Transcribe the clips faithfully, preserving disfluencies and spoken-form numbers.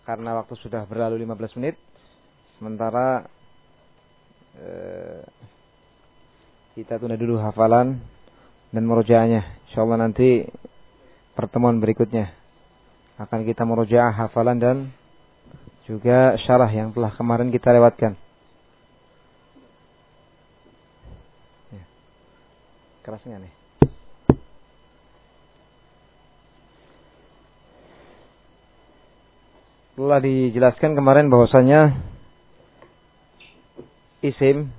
karena waktu sudah berlalu lima belas menit. Sementara eh, kita tunda dulu hafalan dan murojaahnya. Insyaallah nanti pertemuan berikutnya akan kita murojaah hafalan dan juga syarah yang telah kemarin kita lewatkan. Ya. Kerasnya nih. Telah dijelaskan kemarin bahwasanya isim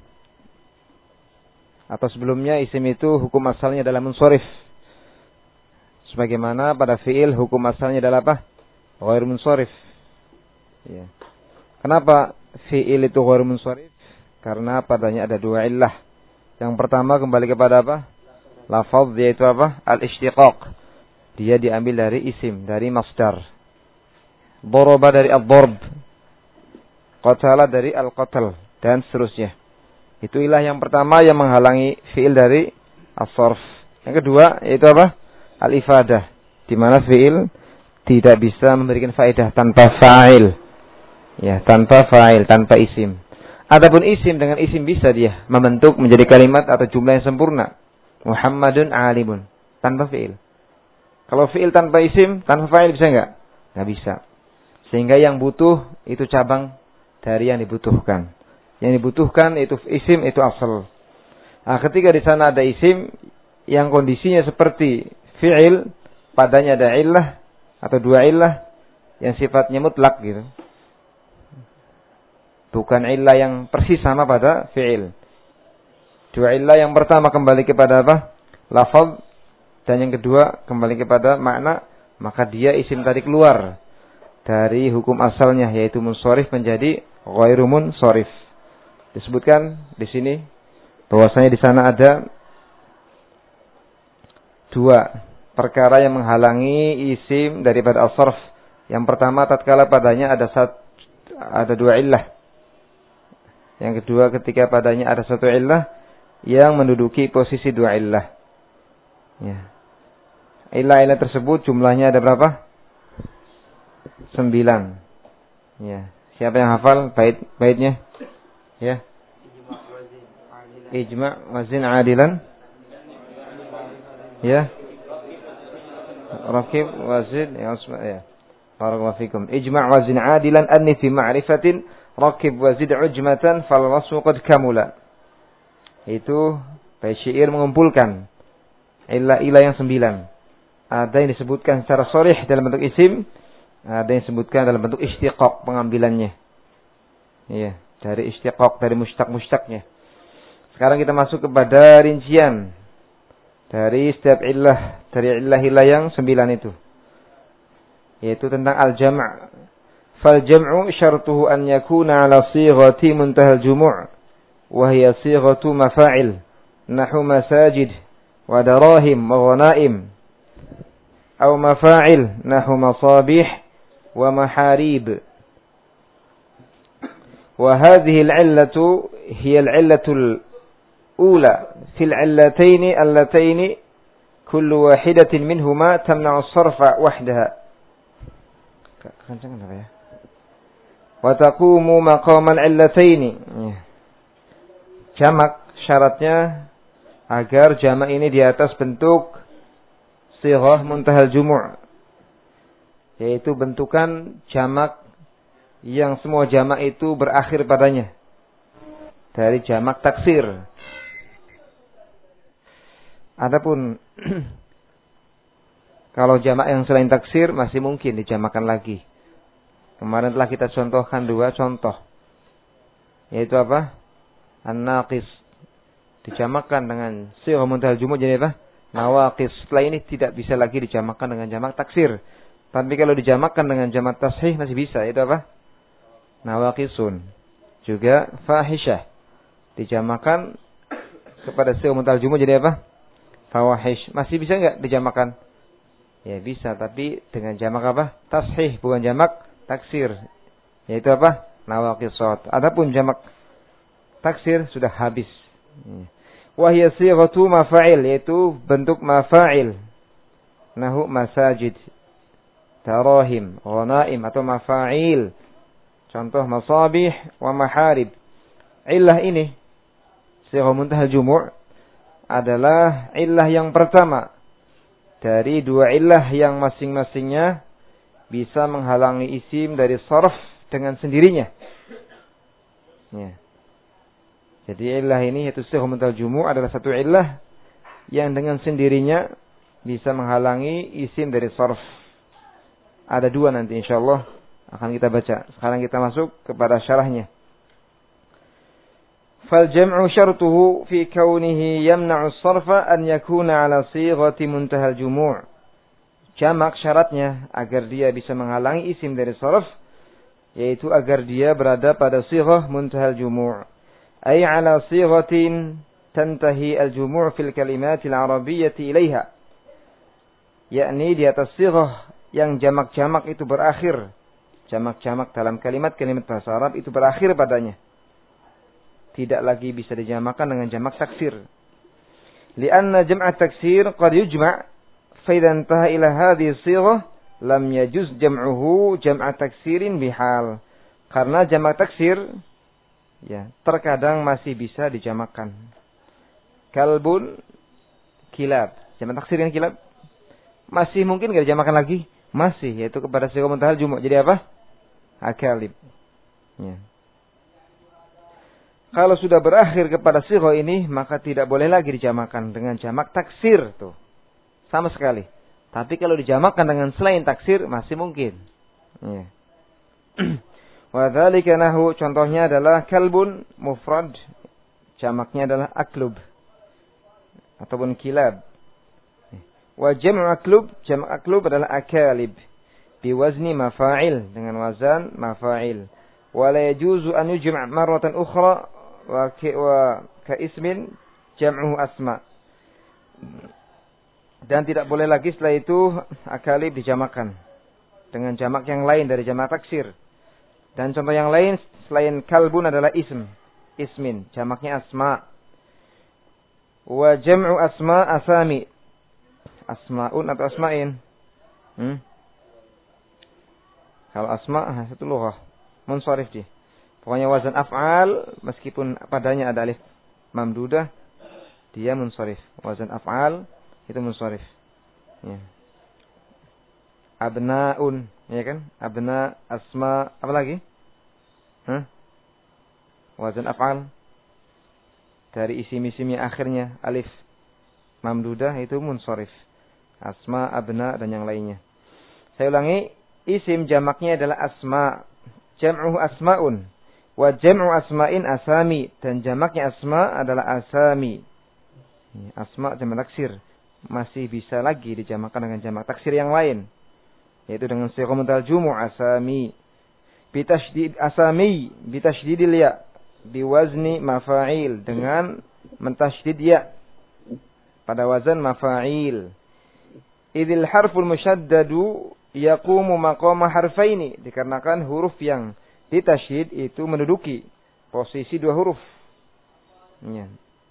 atau sebelumnya isim itu hukum asalnya adalah munsharif. Sebagaimana pada fiil hukum asalnya adalah apa? Ghair munsharif. Ya. Kenapa fiil itu ghair munsharif? Karena padanya ada dua illah. Yang pertama kembali kepada apa? Lafaz, yaitu apa? Al-ishtiqaq. Dia diambil dari isim, dari masdar. Daraba dari ad-darb, qatala dari al-qatl, dan seterusnya. Itu ilah yang pertama yang menghalangi fiil dari as-sarf. Yang kedua yaitu apa? Al-ifadah, di mana fiil tidak bisa memberikan faedah tanpa fa'il. Ya, tanpa fa'il, tanpa isim. Adapun isim dengan isim bisa dia membentuk menjadi kalimat atau jumlah yang sempurna. Muhammadun alimun, tanpa fiil. Kalau fiil tanpa isim, tanpa fa'il bisa enggak? Enggak bisa. Sehingga yang butuh itu cabang dari yang dibutuhkan. Yang dibutuhkan itu isim, itu asal. Nah, ketika di sana ada isim yang kondisinya seperti fi'il, padanya ada illah atau dua illah yang sifatnya mutlak gitu. Bukan illah yang persis sama pada fi'il. Dua illah yang pertama kembali kepada apa? Lafaz, dan yang kedua kembali kepada makna, maka dia isim tadi keluar dari hukum asalnya, yaitu munsharif menjadi ghairu munsharif. Disebutkan di sini bahwasanya di sana ada dua perkara yang menghalangi isim daripada as-sarf. Yang pertama tatkala padanya ada satu, ada dua illah. Yang kedua ketika padanya ada satu illah yang menduduki posisi dua illah. Ya. Illah-illah tersebut jumlahnya ada berapa? Sembilan. Ya. Siapa yang hafal bait baitnya? Ya. Ijma' wazin adilan. Ya. Rakib wazin ya usma ya. Barakallahu fikum. Ijma' wazin adilan anni fi ma'rifatin rakib wazid ujmatan fal wasfu qad kamula. Itu bait syair mengumpulkan ilah-ilah yang sembilan. Ada yang disebutkan secara sharih dalam bentuk isim, ada yang disebutkan dalam bentuk istiqaq pengambilannya. Iya, dari istiqaq, dari mustaq-mustaqnya. Sekarang kita masuk kepada rincian dari setiap illah, dari illah-illah yang sembilan itu. Yaitu tentang al-jam'. Fal jam'u syartuhu an yakuna ala sighati muntahal jumu' wa hiya sighatu mafa'il nahu masajid wa darahim wa ghanaim aw mafa'il nahu masabih wa maharib. Wa hadhihi al-'illatu hiya al-'illatu al-ula fi al-'illatayn allatayn kullu wahidatin minhuma tamna'u as-sarfa wahdaha. Kencang apa ya? Wa taqumu maqamal 'illatayn. Jamak syaratnya agar jamak ini di atas bentuk sighah muntahal jumu', yaitu bentukan jamak yang semua jamak itu berakhir padanya, dari jamak taksir. Adapun kalau jamak yang selain taksir masih mungkin dijamakan lagi. Kemarin telah kita contohkan dua contoh, yaitu apa? An-naqis dijamakan dengan sighah muntahal jumu' jadi apa? Nawaqis. Setelah ini tidak bisa lagi dijamakan dengan jamak taksir. Tapi kalau dijamakan dengan jamak tashih masih bisa, itu apa? Nawaqisun. Juga fahisyah dijamakan kepada sighah muntahal jumu' jadi apa? Fawahish. Masih bisa enggak dijamakan? Ya bisa, tapi dengan jamak apa? Tashih, bukan jamak taksir. Yaitu apa? Nawaqisat. Adapun jamak taksir sudah habis. Wahya sighatu mafa'il, yaitu bentuk mafa'il. Nahu masajid. darahim, ghanaim atau mafa'il. Contoh masabih wa maharib. Illah ini sighah muntahal jumu' adalah illah yang pertama dari dua illah yang masing-masingnya bisa menghalangi isim dari sarf dengan sendirinya. Ya. Jadi illah ini yaitu sighah muntahal jumu' adalah satu illah yang dengan sendirinya bisa menghalangi isim dari sarf. Ada dua nanti insyaallah akan kita baca. Sekarang kita masuk kepada syarahnya. Fal jam'u syartuhu fi kaunihi yamna'u as-sarfa an yakuna 'ala sighati muntahal jumu'. Jamak syaratnya agar dia bisa menghalangi isim dari sarf yaitu agar dia berada pada sighah muntahal jumu'. Ay 'ala sighatin tantahi al-jumu' fil kalimatil arabiyyati ilaiha. Yakni di atas sighah yang jamak-jamak itu berakhir. Jamak-jamak dalam kalimat-kalimat bahasa Arab itu berakhir padanya. Tidak lagi bisa dijamakan dengan jamak taksir. Lianna jam'a taksir qad yujma' fa idza intaha ila hadhihi sighah lam yajuz jam'uhu jam'a taksirin bihal. Karena jamak taksir ya, terkadang masih bisa dijamakan. Kalbun, kilab. Jamak taksir kan kilab. Masih mungkin enggak dijamakan lagi? Masih, yaitu kepada sighah muntahal jumu'. Jadi apa? Akalib. Ya. Kalau sudah berakhir kepada sighah ini, maka tidak boleh lagi dijamakan dengan jamak taksir tuh. Sama sekali. Tapi kalau dijamakan dengan selain taksir masih mungkin. Ya. Wa dzalika nahu, contohnya adalah kalbun mufrad, jamaknya adalah aklub ataupun kilab. Wa jam'u aklub, jam' aklub adalah akalib biwazni mafa'il, dengan wazan mafa'il. Wa la yajuzu an yujma' marratan ukhra wa ka ismin jam'uhu asma. Dan tidak boleh lagi setelah itu akalib dijamakan dengan jamak yang lain dari jamak taksir. Dan contoh yang lain selain kalbun adalah ism, ismin, jamaknya asma. Wa jam'u asma asami. Asma'un atau asma'in? Hmm? Kalau asma' satu lughah, munsharif dia. Pokoknya wazan af'al meskipun padanya ada alif mamdudah, dia munsharif. Wazan af'al itu munsharif. Ya. Abna'un, ya kan? Abna, asma, apa lagi? Hah? Wazan af'al dari isim-isim yang akhirnya alif mamdudah itu munsharif. Asma, abna, dan yang lainnya. Saya ulangi, isim jamaknya adalah asma. Jam'uhu asma'un. Wa jam'u asma'in asami. Dan jamaknya asma adalah asami. Asma jamak taksir. Masih bisa lagi dijamakan dengan jamak taksir yang lain. Yaitu dengan sighah muntahal jumu' asami. Bitasydid asami. Bitasydidil ya. Biwazni mafa'il. Dengan mentasydid ya. Pada wazan mafa'il. Idil harful musyaddadu yaqumu maqama harfaini. Dikarenakan huruf yang ditasyid itu menduduki posisi dua huruf. Ya.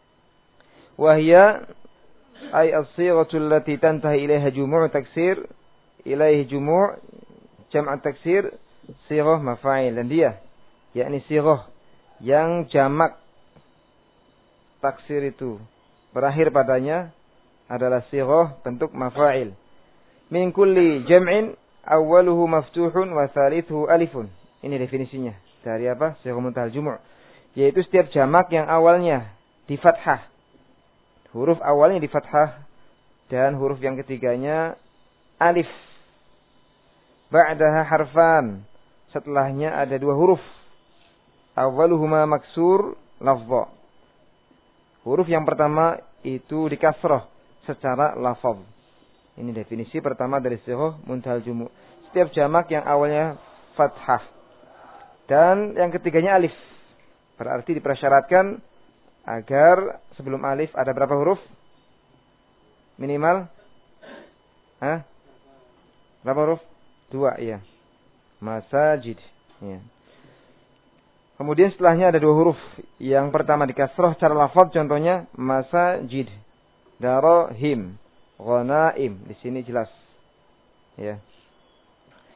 Wahya ay as-sighatu allati tantahi ilaiha jumu' taksir, ilaihi jumu' jam' taksir, sighah mafa'il. Dan dia yakni sighah yang jamak taksir itu berakhir padanya adalah sighah bentuk mafa'il. Min kulli jam'in awwaluhu maftuhun wa thalithuhu alifun. Ini definisinya. Dari apa? Sighah muntahal jumu'. Yaitu setiap jamak yang awalnya di fathah. Huruf awalnya di fathah dan huruf yang ketiganya alif. Ba'daha harfan. Setelahnya ada dua huruf. Awwaluhuma maksur lafdha. Huruf yang pertama itu di kasrah secara lafaz. Ini definisi pertama dari sighah muntahal jumu'. Setiap jamak yang awalnya fathah dan yang ketiganya alif. Berarti dipersyaratkan agar sebelum alif ada berapa huruf? Minimal? Hah? Berapa huruf? Dua, iya. Masajid. Iya. Kemudian setelahnya ada dua huruf. Yang pertama di kasrah secara lafaz, contohnya masajid. Darahim. Ghanaim. Di sini jelas. Ya.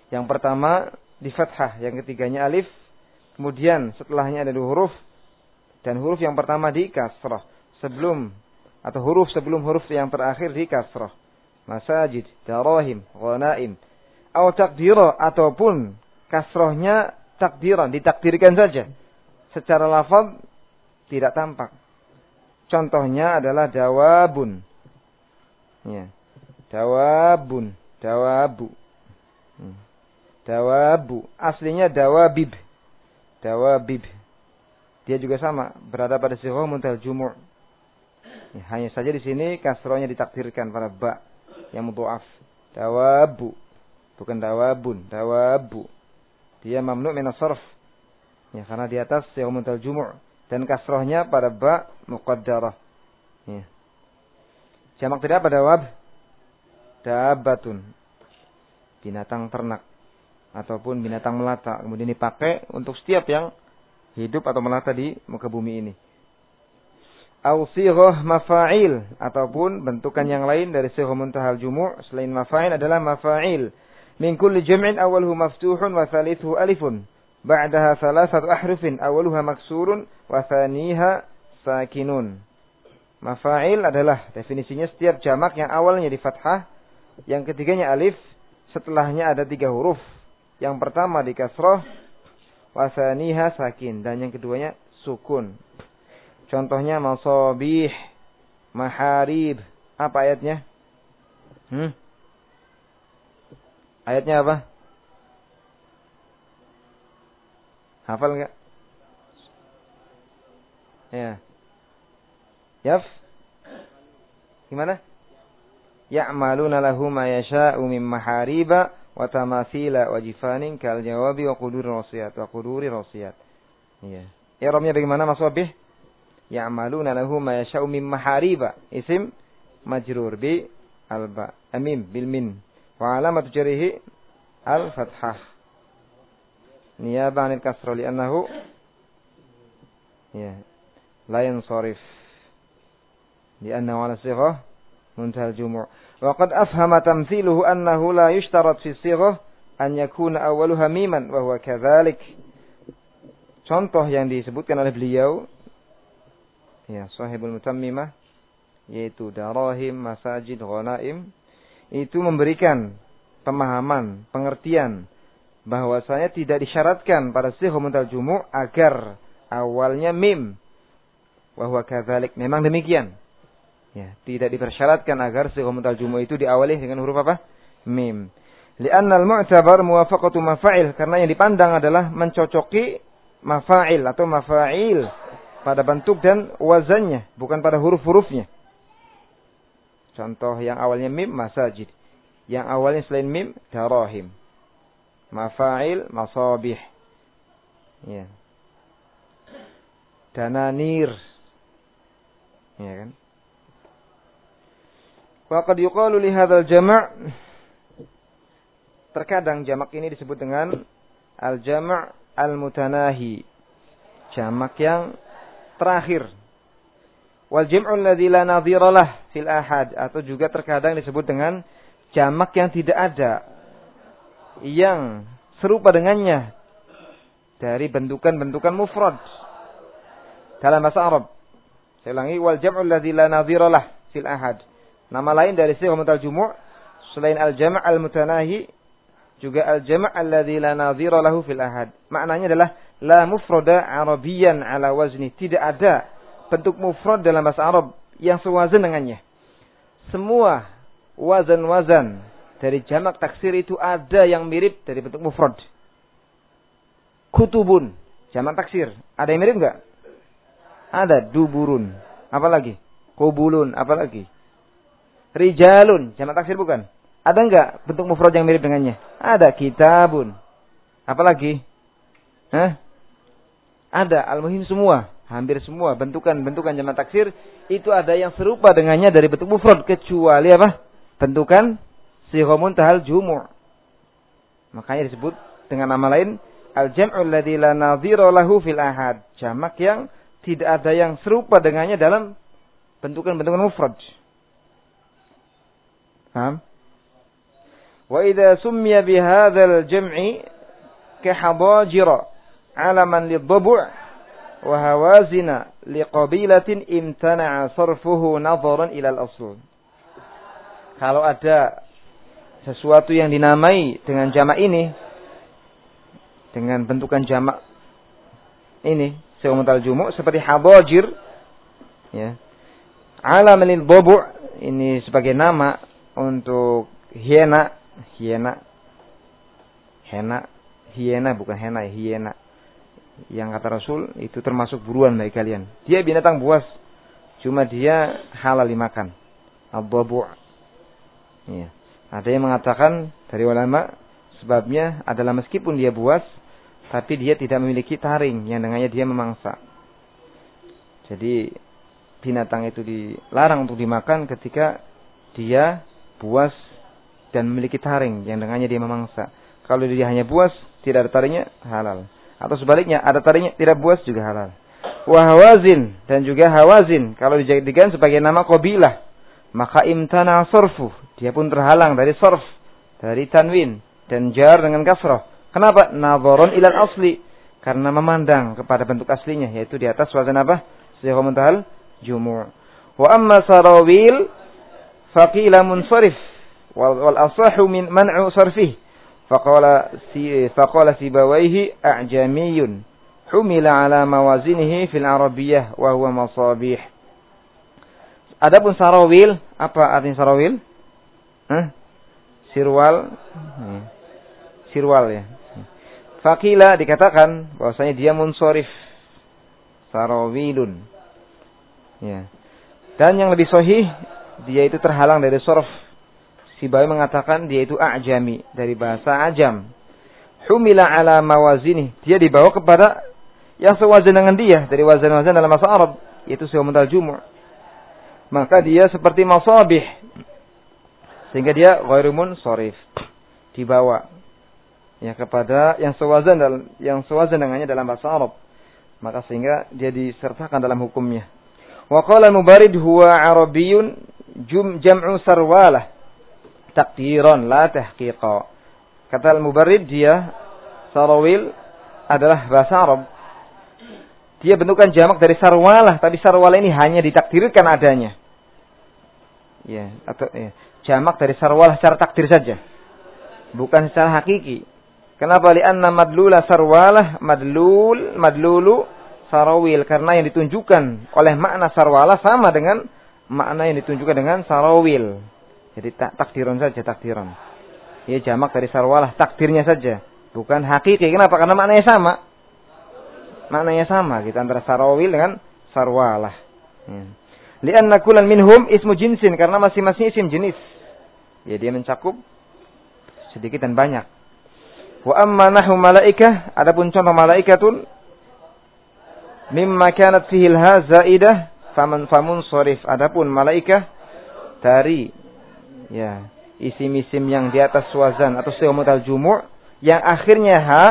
Yang pertama di fathah, yang ketiganya alif, kemudian setelahnya ada dua huruf, dan huruf yang pertama di kasrah. Sebelum, atau huruf sebelum huruf yang terakhir di kasrah. Masajid, darahim, ghanaim. Atau takdira, ataupun kasrahnya takdiran, ditakdirkan saja. Secara lafaz tidak tampak. Contohnya adalah dawabun. Ya. Dawabun, dawabu. Hmm. Dawabu, aslinya dawabib. Dawabib. Dia juga sama, berada pada sighah muntaha jumu'. Ya, hanya saja di sini kasrahnya ditakdirkan pada ba yang mudha'af. Dawabu, bukan dawabun, dawabu. Dia mamnu' min as-sarf. Ya, karena di atas sighah muntaha jumu' dan kasrahnya pada ba muqaddarah. Ya. Jamak tidak pada dawab. Dabatun, binatang ternak ataupun binatang melata, kemudian dipakai untuk setiap yang hidup atau melata di muka bumi ini. Au sighah mafa'il, ataupun bentukan yang lain dari sighah muntahal jumu' selain mafa'il adalah mafa'il. Min kulli jam'in awwaluhu maftuhun wa thalithuhu alifun, ba'daha thalathatu ahrufin awwaluha maksurun wa thaniha sakinun. Mafa'il adalah definisinya setiap jamak yang awalnya di fathah, yang ketiganya alif, setelahnya ada tiga huruf. Yang pertama di kasrah, wa thaniha sakin, dan yang keduanya sukun. Contohnya masabih, maharib. Apa ayatnya? Hmm? Ayatnya apa? Hafal enggak? Ya. Yaf? Gimana? Ya'maluna lahu ma yasha'u min mahariba wa tamathila wa jifanin kal jawabi wa quduri rasiyat wa quduri rasiyat. Iya. I'rabnya bagaimana masabih? Ya'maluna lahu ma yasha'u min mahariba. Isim majrur bi alba. Amim bil min. Wa alamatu jarihi al fathah. Niyaba 'anil kasra li'annahu ya la yansarif. Li'annahu 'ala sighah muntaha al-jumu'. Wa qad afhama tamthiluhu annahu la yushtarat fi sighah an yakuna awwaluha miman wa huwa kadzalik. Contoh yang disebutkan oleh beliau ya Shahibul Mutammimah, yaitu darahim, masajid, ghanaim, itu memberikan pemahaman, pengertian bahwasanya tidak disyaratkan pada sighah muntaha al-jumu' agar awalnya mim. Wa huwa kadzalik, memang demikian. Ya, tidak dipersyaratkan agar sighah muntaha al-jumu' itu diawali dengan huruf apa? Mim. Li'anna al-mu'tabar muwafaqatu mafa'il, karena yang dipandang adalah mencocoki mafa'il atau mafa'il pada bentuk dan wazannya, bukan pada huruf-hurufnya. Contoh yang awalnya mim, masajid. Yang awalnya selain mim, darahim. Mafa'il, masabih. Ya. Dananir. Ya kan? Wa qad yuqalu li hadzal jama', terkadang jamak ini disebut dengan al-jama' al-mutanahi, jamak yang terakhir. Wal jam'u alladzi la nadhira lah fil ahad, atau juga terkadang disebut dengan jamak yang tidak ada yang serupa dengannya dari bentukan-bentukan mufrad dalam bahasa Arab. Saya ulangi, wal jam'u alladzi la nadhira lah fil ahad. Nama lain dari sighah muntaha al-jumu' selain al-jama' al-mutanahi juga al-jama' alladzi la nadhira lahu fil ahad. Maknanya adalah la mufrada arabiyyan ala wazni, tidak ada bentuk mufrad dalam bahasa Arab yang sewazan dengannya. Semua wazan-wazan dari jamak taksir itu ada yang mirip dari bentuk mufrad. Kutubun, jamak taksir, ada yang mirip enggak? Ada. Duburun, apalagi? Qubulun, apalagi? Rijalun, jamak taksir bukan? Ada enggak bentuk mufrad yang mirip dengannya? Ada. Kitabun, apalagi? Hah? Ada. Al-muhim semua, hampir semua bentukan-bentukan jamak taksir itu ada yang serupa dengannya dari bentuk mufrad, kecuali apa? Bentukan sighah muntahal jumu'. Makanya disebut dengan nama lain al-jam'u alladzi la nadhira lahu fil ahad, jamak yang tidak ada yang serupa dengannya dalam bentukan-bentukan mufrad. Paham? Wa idza summiya bihadzal jam'i kahadajira 'alaman lidhabu' wa hawazina liqabilatin imtana'a sarfuhu nadharan ila al-asl. Kalau ada sesuatu yang dinamai dengan jamak ini, dengan bentukan jamak ini, seumutal jumu' seperti hadajir, ya. Alaman lidhabu' ini sebagai nama untuk hiena, hiena, hiena, hiena bukan hena, hiena. Yang kata Rasul itu termasuk buruan bagi kalian. Dia binatang buas, cuma dia halal dimakan. Ad-dhabu'. Ya. Ada yang mengatakan dari ulama sebabnya adalah meskipun dia buas, tapi dia tidak memiliki taring yang dengannya dia memangsa. Jadi binatang itu dilarang untuk dimakan ketika dia buas dan memiliki taring yang dengannya dia memangsa. Kalau dia hanya buas, tidak ada taringnya, halal. Atau sebaliknya, ada taringnya, tidak buas juga halal. Wa hawazin, dan juga hawazin, kalau dijadikan sebagai nama qabilah, maka imtana sarfu, dia pun terhalang dari sarf, dari tanwin dan jar dengan kasrah. Kenapa? Nadharan ilal asli, karena memandang kepada bentuk aslinya, yaitu di atas wazan apa? Sighah muntahal jumu'. Wa amma sarawil faqila munsarif wal, wal asahu min man'u sarfih. Faqala si faqala Sibawayhi a'jamiyun humila ala mawazinihi fil arabiyyah wa huwa masabih. Adapun sarawil, apa artinya sarawil? Hah? Sirwal. Hmm. Sirwal ya. Faqila dikatakan bahwasanya dia munsharif. Sarawilun. Ya. Dan yang lebih sahih, dia itu terhalang dari sarf. Sibawi mengatakan dia itu a'jami, dari bahasa ajam. Humila ala mawazini, dia dibawa kepada yang sewazan dengan dia dari wazan-wazan dalam bahasa Arab, yaitu sighah jumu'. Maka dia seperti masabih, sehingga dia ghairu munsharif, dibawa ya kepada yang sewazan dalam yang sewazan dengannya dalam bahasa Arab, maka sehingga dia disertakan dalam hukumnya. Wa qala al-Mubarid huwa arabiyyun jum jam'u sarwalah taqdiran la tahqiqa. Kata al-Mubarid, dia sarawil adalah bahasa Arab. Dia bentukan jamak dari sarwalah, tapi sarwalah ini hanya ditakdirkan adanya. Ya, atau ya, jamak dari sarwalah secara takdir saja, bukan secara hakiki. Kenapa? Li'anna madlula sarwalah madlul madlulu sarawil, karena yang ditunjukkan oleh makna sarwalah sama dengan makna yang ditunjukkan dengan sarawil. Jadi tak, takdiran saja, takdiran. Ya, jamak dari sarwalah, takdirnya saja, bukan hakiki. Kenapa? Karena maknanya sama. Maknanya sama kita antara sarawil dengan sarwalah. Ya. Li'anna kullan minhum ismu jinsin, karena masing-masing isim jenis. Ya, dia mencakup sedikit dan banyak. Wa amma nahu malaikah, adapun contoh malaikatun mimma kanat fihi al-ha zaidah faman famun sharif. Adapun malaikah dari ya isim-isim yang di atas wazan atau sighah mutal jumu' yang akhirnya ha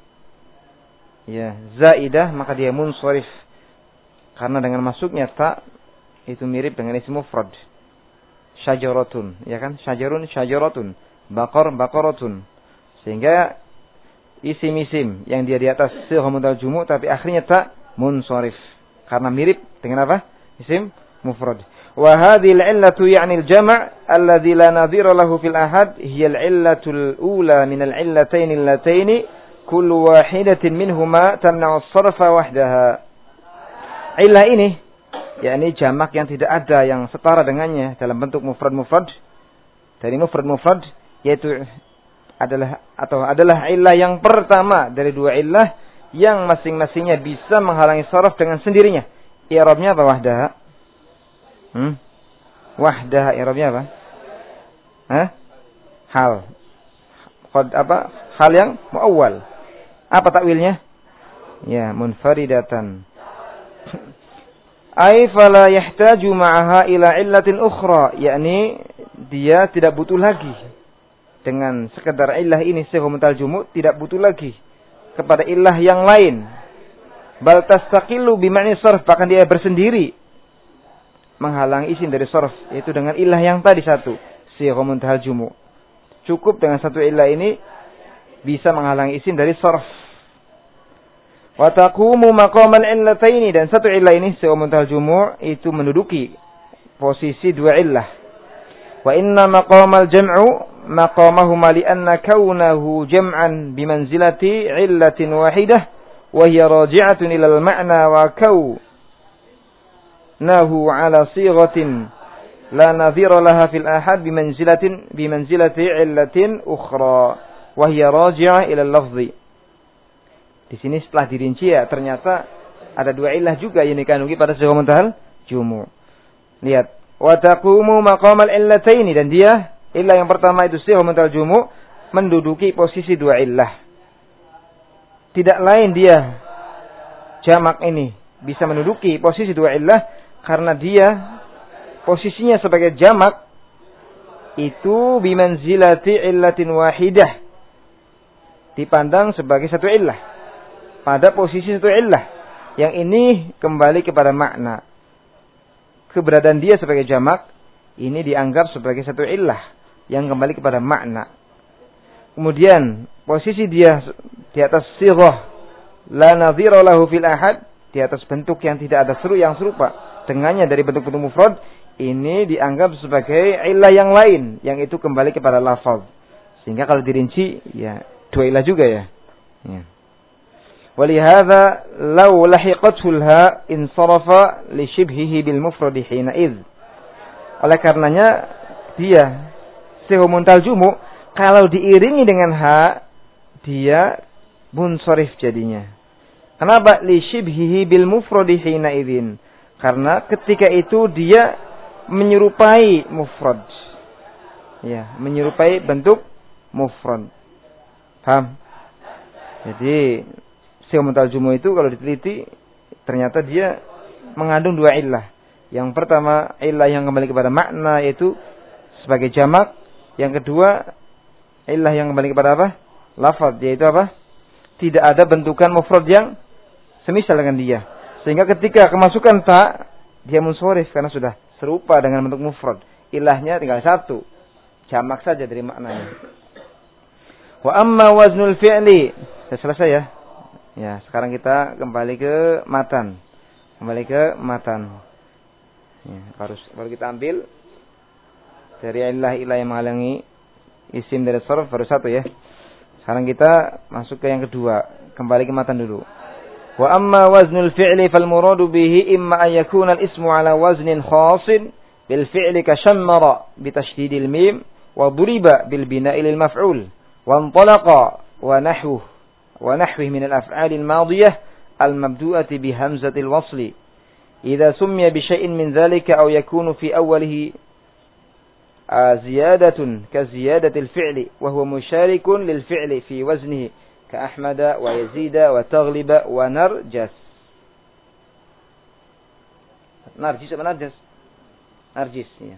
ya zaidah, maka dia munsharif, karena dengan masuknya ta itu mirip dengan isim mufrad. Syajaratun, ya kan? Syajarun syajaratun, baqar baqaratun. Sehingga isim-isim yang dia di atas sighah mutal jumu' tapi akhirnya ta munsharif, karena mirip dengan apa? Isim mufrad. Wa hadhihi al-'illatu ya'ni al-jam' alladhi la nadhira lahu fil ahad hiya al-'illatu al-ula min al-'illatayn allatayn kullu wahidatin minhuma tamna'u as-sarfa wahdaha. Illah ini yakni jamak yang tidak ada yang setara dengannya dalam bentuk mufrad-mufrad. Dari mufrad-mufrad yaitu adalah atau adalah illah yang pertama dari dua illah yang masing-masingnya bisa menghalangi saraf dengan sendirinya. I'rabnya apa? Wahdaha. Hmm? Wahdaha i'rabnya apa? Hah? Hal. Qad apa? Hal yang muawwal. Apa takwilnya? Ya, munfaridatan. Ai fala yahtaju ma'aha ila illatin ukhra, yakni dia tidak butuh lagi dengan sekedar illah ini sighah mutal jumu', tidak butuh lagi kepada illah yang lain. Bal tastaqillu bi ma'ni sarf, bahkan dia bersendiri menghalangi isim dari sarf, yaitu dengan illah yang tadi satu, sighah mutal jumu'. cukup dengan satu illah ini bisa menghalangi isim dari sarf. Wa taqumu maqamal illataini, dan satu illah ini sewa muntal jumu' itu menduduki posisi dua illah. Wa inna maqamal jam'u maqamahuma li anna kaunahu jam'an bimanzilati illatin wahidah wa hiya raji'atun ila al-ma'na wa kaunahu ala sighatin la nadhira laha fil ahad bimanzilatin bimanzilati illatin ukhra wa hiya raji'ah ila al-lafzi. Di sini setelah dirinci ya ternyata ada dua illah juga yang dikandungi pada sewa muntahal jumu'. Lihat, wa taqumu maqamal illataini, dan dia illah yang pertama itu sewa muntahal jumu' menduduki posisi dua illah. Tidak lain dia jamak ini bisa menduduki posisi dua illah karena dia posisinya sebagai jamak itu bimanzilati illatin wahidah, dipandang sebagai satu illah. Pada posisi satu illah yang ini kembali kepada makna. Keberadaan dia sebagai jamak ini dianggap sebagai satu illah yang kembali kepada makna. Kemudian posisi dia di atas sighah la nadhira lahu fil ahad, di atas bentuk yang tidak ada seru yang serupa dengannya dari bentuk-bentuk mufrad, ini dianggap sebagai illah yang lain yang itu kembali kepada lafaz. Sehingga kalau dirinci ya dua illah juga ya. Ya. Walihada law lahiqathu al-ha insarafa li shibhihi bil mufrad hina id. Oleh karenanya dia sewa muntal jumu' kalau diiringi dengan ha dia munsharif jadinya. Kenapa? Li shibhihi bil mufrad hina idzin. Karena ketika itu dia menyerupai mufrad. Ya, menyerupai bentuk mufrad. Paham? Jadi sewa muntal jumu' itu kalau diteliti ternyata dia mengandung dua illah. Yang pertama illah yang kembali kepada makna yaitu sebagai jamak. Yang kedua illah yang kembali kepada apa? Lafaz, yaitu apa? Tidak ada bentukan mufrad yang semisal dengan dia. Sehingga ketika kemasukan ta dia munsharif karena sudah serupa dengan bentuk mufrad. Ilahnya tinggal satu, jamak saja dari maknanya. Wa amma waznul fi'li, sudah selesai ya. Ya, sekarang kita kembali ke matan. Kembali ke matan. Ya, harus baru kita ambil dari ilah-ilah yang menghalangi isim dari sarf baru satu ya. Sekarang kita masuk ke yang kedua. Kembali ke matan dulu. Wa amma waznul fi'li fal muradu bihi imma an yakuna al-ismu ala waznin khasin bil fi'li ka shammara bi tashdidil mim wa duriba bil bina'i lil maf'ul wa intalaqa wa nahwuhu ونحوه من الأفعال الماضية المبدوءة بهمزة الوصل إذا سمي بشيء من ذلك أو يكون في أوله زيادة كزيادة الفعل وهو مشارك للفعل في وزنه كأحمد ويزيد وتغلب ونرجس. نرجس apa narjas? Narjis ya.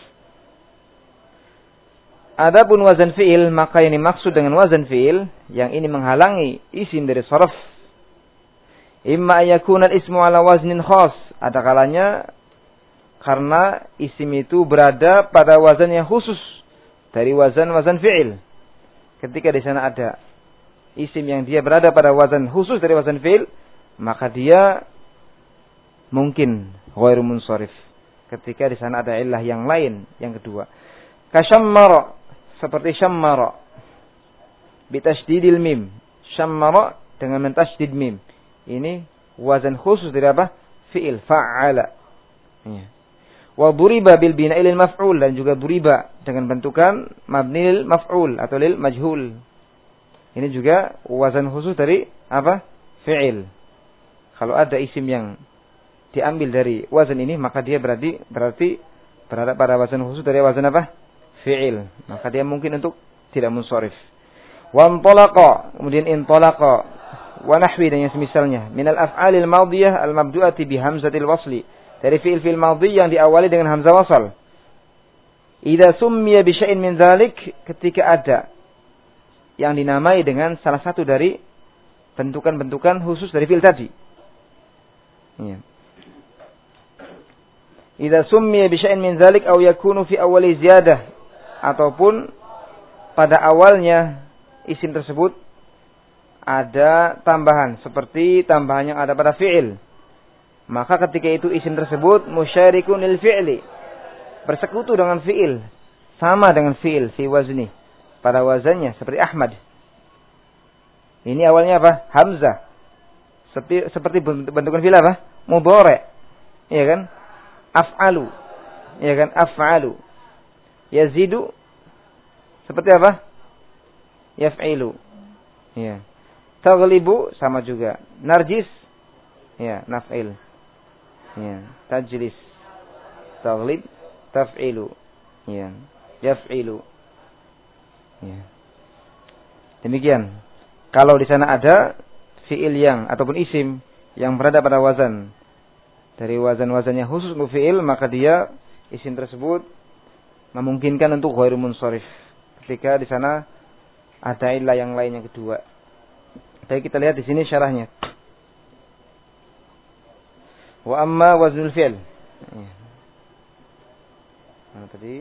Adapun wazan fi'il, maka ini maksud dengan wazan fi'il yang ini menghalangi isim dari sarf. Imma yakuna al-ismu ala waznin khas, ada kalanya karena isim itu berada pada wazan yang khusus dari wazan-wazan fi'il. Ketika di sana ada isim yang dia berada pada wazan khusus dari wazan fi'il, maka dia mungkin ghairu munsharif. Ketika di sana ada illah yang lain, yang kedua. Kasyammara, seperti syammara bitasydidil mim. Syammara dengan mentasydid mim. Ini wazan khusus dari apa? Fi'il, fa'ala. Ya. Wa duriba bil bina'i lil maf'ul, dan juga duriba dengan bentukan mabni lil maf'ul atau lil majhul. Ini juga wazan khusus dari apa? Fi'il. Kalau ada isim yang diambil dari wazan ini, maka dia berarti berarti berada pada wazan khusus dari wazan apa? Fi'il, maka dia mungkin untuk tidak munsharif. Wa intalaqa, kemudian intalaqa wa nahwi dan yang semisalnya minal af'alil madhiyah al mabdu'ati bi hamzatil wasli, dari fi'il-fi'il madhi yang diawali dengan hamzah wasal. Idza summiya bi syai'in min dzalik, ketika ada yang dinamai dengan salah satu dari bentukan-bentukan khusus dari fi'il tadi. Ya. Idza summiya bi syai'in min dzalik aw yakunu fi awwali ziyadah, ataupun pada awalnya isim tersebut ada tambahan seperti tambahan yang ada pada fi'il, maka ketika itu isim tersebut musyarikun lil fi'li, bersekutu dengan fi'il, sama dengan fi'il fi wazni, pada wazannya seperti Ahmad. Ini awalnya apa? Hamzah. Seperti, seperti bentukan fi'il apa? Mudhari'. Iya kan? Af'alu. Iya kan? Af'alu. Yazidu seperti apa? Yaf'ilu. Iya. Taghlibu sama juga. Narjis, ya, naf'il. Ya, tajlis. Taghlib, taf'ilu. Ya, yaf'ilu. Ya. Demikian. Kalau di sana ada fi'il yang ataupun isim yang berada pada wazan dari wazan-wazannya khusus untuk fi'il, maka dia isim tersebut memungkinkan untuk ghairu munsharif. Ketika di sana ada ilah yang lain yang kedua. Baik, kita lihat di sini syarahnya. Wa amma waznul fi'l. Nah, tadi.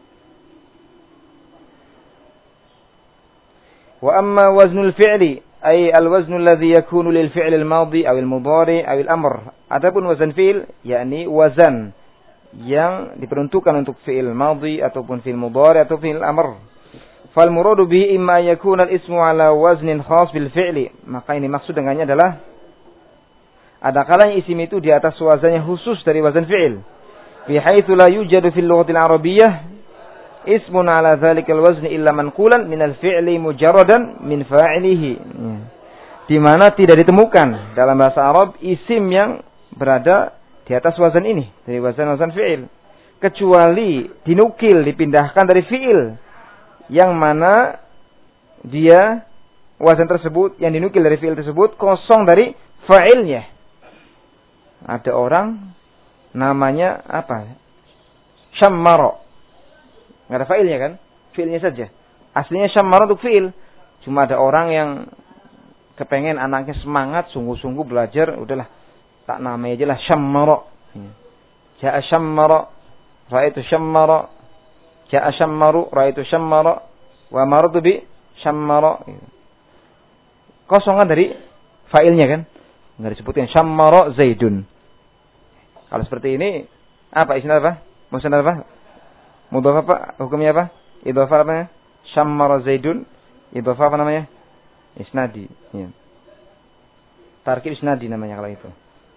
Wa amma waznul fi'li, ay al-wazn alladhi yakunu lil fi'l al-madhi aw al-mudhari aw al-amr. Adapun wazan fi'il, yakni wazan yang diperuntukkan untuk fi'il madhi ataupun fi'il mudhari atau fi'il amr. Fal muradu bihi imma yakuna al-ismu ala waznin khas bil fi'li. Maka ini maksud dengannya adalah ada kalanya isim itu di atas wazannya khusus dari wazan fi'il. Bi haitsu la yujadu fil lughati al-arabiyyah ismun ala dzalika al-wazn illa manqulan min al-fi'li mujarradan min fa'ilihi. Di mana tidak ditemukan dalam bahasa Arab isim yang berada di atas wazan ini, dari wazan-wazan fi'il, kecuali dinukil, dipindahkan dari fi'il yang mana dia wazan tersebut yang dinukil dari fi'il tersebut kosong dari fa'ilnya. Ada orang namanya apa? Syammara. Enggak ada fa'ilnya kan? Fi'ilnya saja. Aslinya syammara untuk fi'il. Cuma ada orang yang kepengen anaknya semangat, sungguh-sungguh belajar, udahlah tak namanya aja lah syammara. Ja'a syammara, ra'aitu syammara. Ja'a syammaru, ra'aitu syammara, wa maradu bi syammara. Kosongan dari fa'ilnya kan? Enggak disebutkan syammara Zaidun. Kalau seperti ini, apa isnad apa? Musnad apa? Mudhaf apa? Hukumnya apa? Idhofah apa namanya? Syammara Zaidun. Idhofah apa namanya? Isnadi. Ya. Tarkib isnadi namanya kalau itu.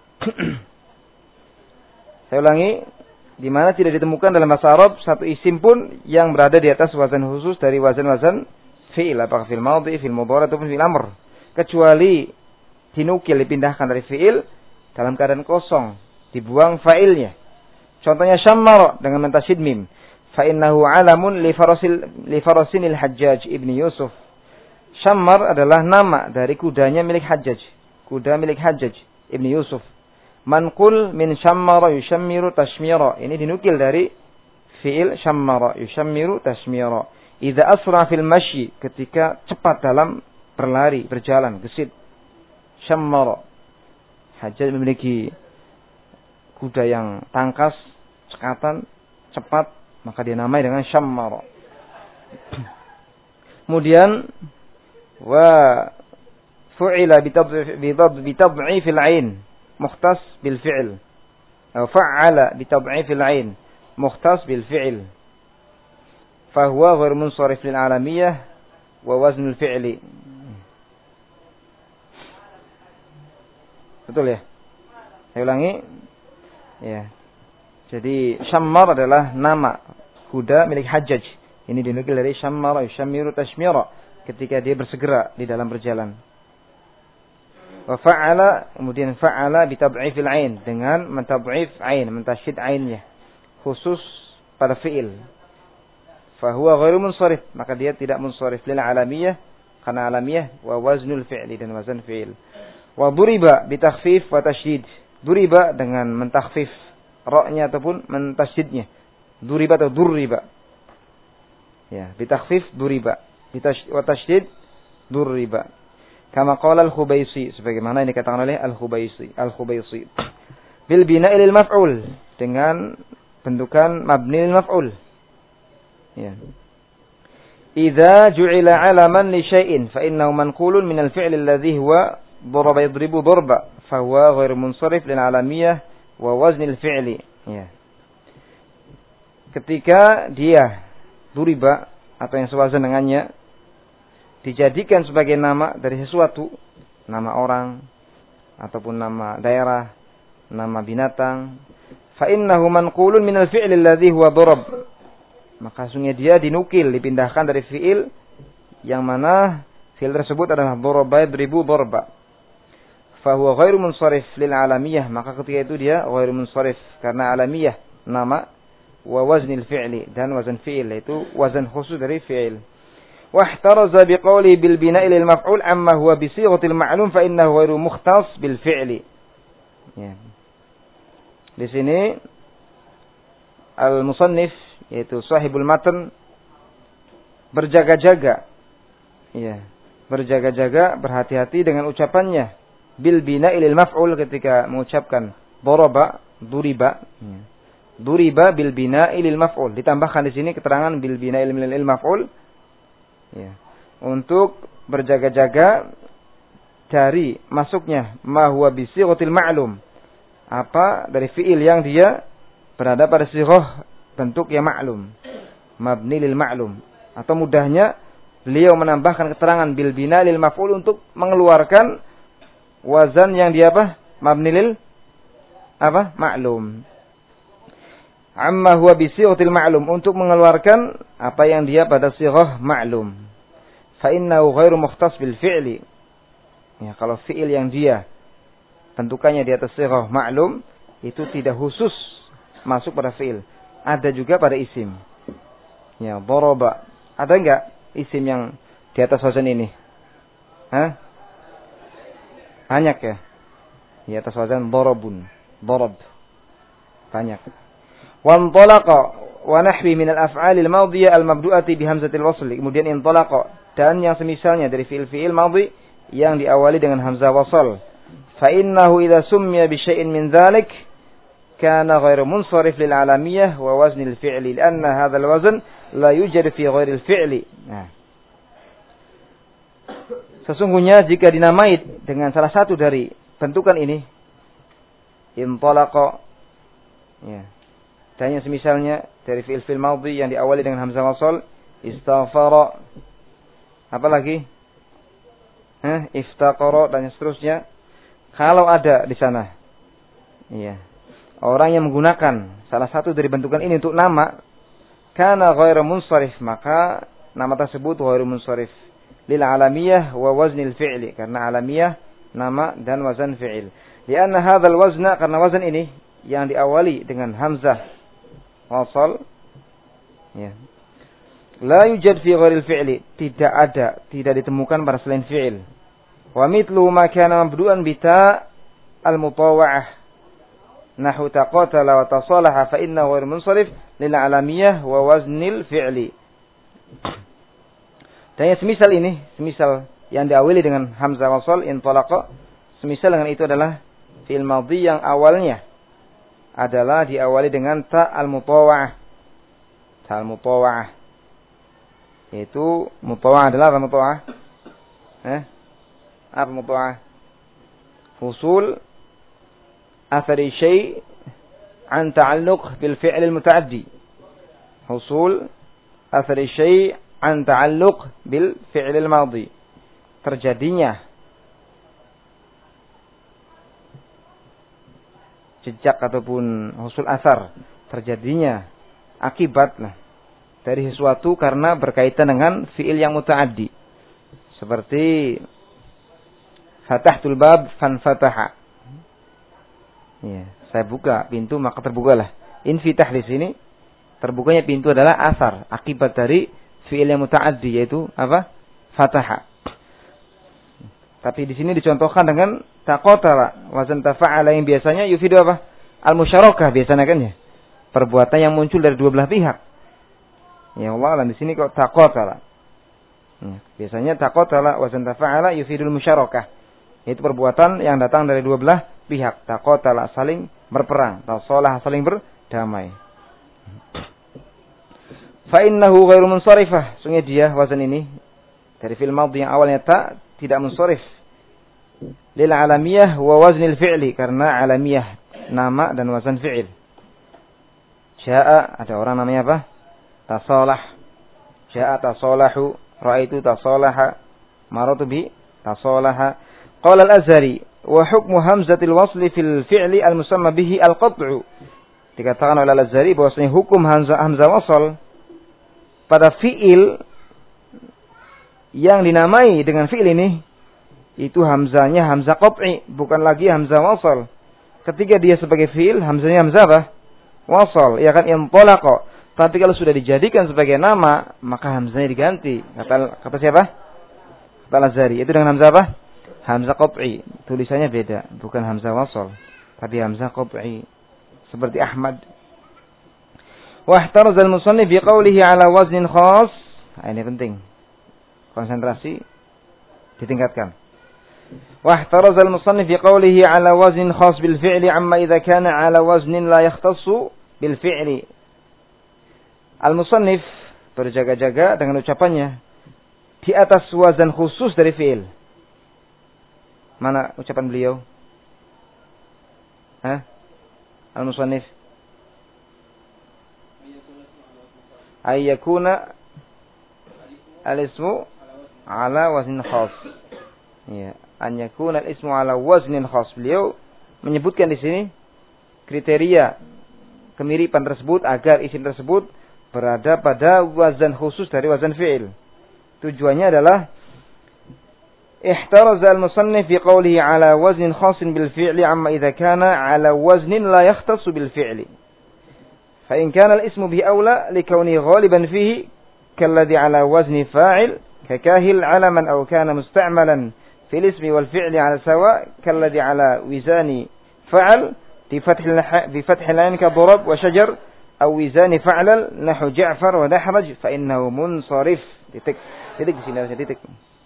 Saya ulangi. Di mana tidak ditemukan dalam bahasa Arab satu isim pun yang berada di atas wazan khusus dari wazan-wazan fi'il, apakah fi'il madhi, fi'il mudhari ataupun fi'il amr, kecuali dinukil, dipindahkan dari fi'il dalam keadaan kosong, dibuang fa'ilnya. Contohnya syammara dengan mentasyid mim, fa innahu alamun li farasil li farasinil Hajjaj ibni Yusuf. Syammar adalah nama dari kudanya milik Hajjaj, kuda milik Hajjaj ibni Yusuf. Manqul min syammara yushammiru tashmira. Ini dinukil dari fi'il syammara yushammiru tashmira. Idza asra fil masyi, ketika cepat dalam berlari, berjalan, gesit. Syammara. Hajjaj memiliki kuda yang tangkas, cekatan, cepat, maka dia namai dengan syammara. Kemudian wa fu'ila bitad'ifil 'ain mukhtas bil fi'il. Atau fa'ala bitad'ifil 'ain mukhtas bil fi'il. Fa huwa ghairu munsharif lil 'alamiyah wa waznul fi'li. Betul ya? Saya ulangi. Ya. Jadi syammar adalah nama kuda milik Hajjaj. Ini dinukil dari syammara yushammiru tashmira, ketika dia bersegera di dalam berjalan. Wa fa'ala, kemudian fa'ala bitad'ifil 'ain, dengan mentad'if 'ain, mentasyid 'ainnya, khusus pada fi'il. Fa huwa ghairu munsharif, maka dia tidak munsharif lil 'alamiyah, karena 'alamiyah wa waznul fi'li, dan wazan fi'il. Wa duriba bitakhfif wa tasydid. Duriba dengan mentakhfif ra-nya ataupun mentasyidnya. Duriba atau durriba. Ya, bitakhfif duriba, wa tasydid durriba. Kama qala al-Khubaisi, sebagaimana yang dikatakan oleh al-Khubaisi, al-Khubaisi. Bil bina'i lil maf'ul, dengan bentukan mabni lil maf'ul. Ya. idza ju'ila 'alaman li syai'in fa innahu manqulun min al-fi'l alladhi huwa daraba yadribu darba fa huwa ghairu munsharif lil 'alamiyah wa wazn al-fi'li. Ya. Ketika dia duriba atau yang sewazan dengannya dijadikan sebagai nama dari sesuatu, nama orang ataupun nama daerah, nama binatang, fa innahu manqulun min al-fi'l alladhi huwa darab. Maka sungguh dia dinukil, dipindahkan dari fi'il yang mana fi'il tersebut adalah daraba yadribu darba. Fa huwa ghairu munsharif lil 'alamiyah, maka ketika itu dia ghairu munsharif karena alamiyah nama, wa waznil fi'li dan wazan fi'il itu wazan khusus dari fi'il. Wa ihtaraza biqawli bil bina'i lil maf'ul amma huwa bi sighatil ma'lum fa innahu ghairu mukhtas bil fi'li. Ya. Di sini al-musannif yaitu sahibul matan berjaga-jaga, ya, berjaga-jaga, berhati-hati dengan ucapannya bil bina'i lil maf'ul ketika mengucapkan daraba, duriba, ya. Duriba bil bina'i lil maf'ul, ditambahkan di sini keterangan bil bina'i lil maf'ul, ya, untuk berjaga-jaga dari masuknya ma huwa bi sighatil ma'lum, apa dari fi'il yang dia berada pada sighah bentuk yang maklum, mabni lil ma'lum, atau mudahnya beliau menambahkan keterangan bil bina lil maf'ul untuk mengeluarkan wazan yang dia apa? Mabni lil apa? Ma'lum. Amma huwa bi sighatil ma'lum, untuk mengeluarkan apa yang dia pada sighah ma'lum. Fa innahu ghairu mukhtas bil fi'li. Ya, kalau fi'il yang dia bentukannya di atas sighah ma'lum itu tidak khusus masuk pada fi'il. Ada juga pada isim. Ya, daraba. Ada enggak isim yang di atas wazan ini? Hah? Banyak ya. Di atas wazan darabun, darab. Banyak. Wa intalaqa wa nahwi min al-af'al al-madiyah al-mabdu'ati bi hamzatil wasl. Kemudian intalaqa dan yang semisalnya dari fi'il-fi'il madhi yang diawali dengan hamzah wasal. Fa innahu idza summiya bi syai'in min dzalik kana ghairu munsharif lil 'alamiyah wa wazn al-fi'li li'anna hadha al-wazn la yujad fi ghairi al-fi'li. Nah. Sesungguhnya jika dinamai dengan salah satu dari bentukan ini, intalaqa, ya, dan yang semisalnya dari fi'il-fi'il madhi yang diawali dengan hamzah wasal, istaghfara, apa lagi? Hah? Iftaqara dan seterusnya. Kalau ada di sana, iya, orang yang menggunakan salah satu dari bentukan ini untuk nama, kana ghairu munsharif, maka nama tersebut ghairu munsharif lil 'alamiyah wa waznil fi'li, karena alamiyah nama dan wazan fi'il. Lianna hadzal wazna, karena wazan ini yang diawali dengan hamzah wasal, ya, la yujad fi ghairil fi'li, tidak ada, tidak ditemukan pada selain fi'il. Wa mithlu ma kana mabdu'an bi ta' al-mutawa'ah nahu taqatala wa tasalaha fa innahu ghairu munsharif lil 'alamiyah wa waznil fi'li. Dan yang semisal ini, semisal yang diawali dengan hamzah wasal intalaqa, semisal dengan itu adalah fi'il madhi yang awalnya adalah diawali dengan ta' al-mutawa'ah. Ta' al-mutawa'ah, yaitu mutawa'ah adalah apa mutawa'ah? Eh? Apa mutawa'ah? Husul athari syai' an ta'alluq bil fi'l al-muta'addi. Husul athari syai' an ta'alluq bil fi'l al-madhi. Terjadinya jejak ataupun husul asar, terjadinya akibat lah dari sesuatu karena berkaitan dengan fi'il yang muta'addi. Seperti fatahtul bab fanfataha. Ya, saya buka pintu maka terbukalah. Infitah di sini terbukanya pintu adalah asar, akibat dari fi'il yang muta'addi, yaitu apa? Fataha. Tapi di sini dicontohkan dengan taqatala, wazan tafa'ala yang biasanya yufidu apa? Al-musyarakah biasanya kan ya. Perbuatan yang muncul dari dua belah pihak. Ya Allah, dan di sini kok taqatala. Ya, biasanya taqatala wazan tafa'ala yufidul musyarakah. Itu perbuatan yang datang dari dua belah pihak. Taqatala saling berperang, tasalah saling berdamai. Fa innahu ghairu munsharifah. Sungguh dia wazan ini dari fi'il madhi yang awalnya ta tidak munsharif. Lil alamiyah wa waznil fi'li, karena alamiyah nama dan wazan fi'il. Jaa, ada orang namanya apa? Tasalah. Jaa tasalahu, ra'aitu tasalaha, maratu bi tasalaha. Qala al-Azhari wa hukmu hamzatil wasli fil fi'li al-musamma bihi al-qat'u. Dikatakan oleh al-Azhari bahwasanya hukum hamzah hamzah wasl pada fi'il yang dinamai dengan fi'il ini, itu hamzahnya hamzah qat'i, bukan lagi hamzah wasl. Ketika dia sebagai fi'il, hamzahnya hamzah apa? Wasl, ya kan, intalaqa. Tapi kalau sudah dijadikan sebagai nama, maka hamzahnya diganti. Kata kata siapa? Kata al-Azhari. Itu dengan hamzah apa? Hamzah qat'i. Tulisannya beda, bukan hamzah wasl, tapi hamzah qat'i. Seperti Ahmad. Wahtarz al-musannif bi qawlihi ala waznin khas. Nah, ini penting. Konsentrasi ditingkatkan. Wahtarz al-musannif bi qawlihi ala waznin khas bil fi'li amma idza kana ala waznin la yakhtassu bil fi'li. Al-musannif berjaga-jaga dengan ucapannya di atas wazan khusus dari fi'il. Mana ucapan beliau? Hah? Al-musannif ayyakuna al-ismu ala waznin khas. Ya, an yakuna al-ismu ala waznin khas. Beliau menyebutkan di sini kriteria kemiripan tersebut agar isim tersebut berada pada wazan khusus dari wazan fi'il. Tujuannya adalah ihtaraz al-musannif fi qawlihi ala waznin khasin bil fi'li amma idza kana ala waznin la yakhtassu bil fi'li. Fa in kana al-ismu bi awla li kawni ghaliban fihi kalladhi ala wazni fa'il kakahil alaman aw kana musta'malan fil ismi wal fi'li ala sawa kalladhi ala wizani fa'al bi fathil bi fathil ain ka darab wa shajar aw wizani fa'lal nahu ja'far wa dahraj fa innahu munsharif. Titik. Titik di sini ada titik.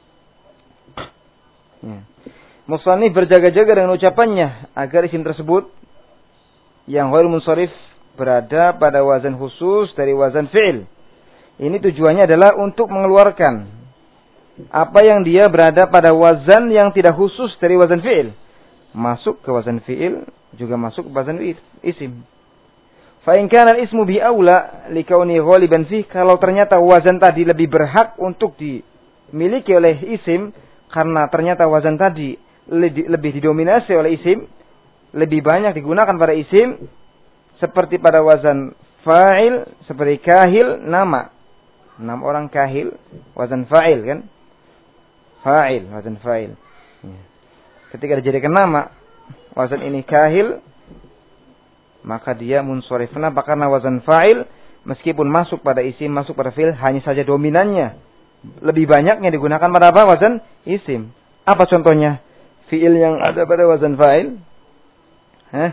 Ya. Musannif berjaga-jaga dengan ucapannya agar isim tersebut yang ghair munsharif berada pada wazan khusus dari wazan fi'il. Ini tujuannya adalah untuk mengeluarkan apa yang dia berada pada wazan yang tidak khusus dari wazan fi'il. Masuk ke wazan fi'il, juga masuk ke wazan isim. Fa in kana al-ismu bi aula li kauni ghaliban fih, kalau ternyata wazan tadi lebih berhak untuk dimiliki oleh isim karena ternyata wazan tadi lebih didominasi oleh isim, lebih banyak digunakan pada isim seperti pada wazan fa'il, seperti kahil nama. Enam orang kahil, wazan fa'il kan? Fa'il, wazan fa'il. Ketika dijadikan nama, wazan ini kahil, maka dia munsharif. Kenapa? Karena wazan fa'il meskipun masuk pada isim, masuk pada fi'il, hanya saja dominannya lebih banyaknya digunakan pada apa? Wazan isim. Apa contohnya? Fi'il yang ada pada wazan fa'il? Hah?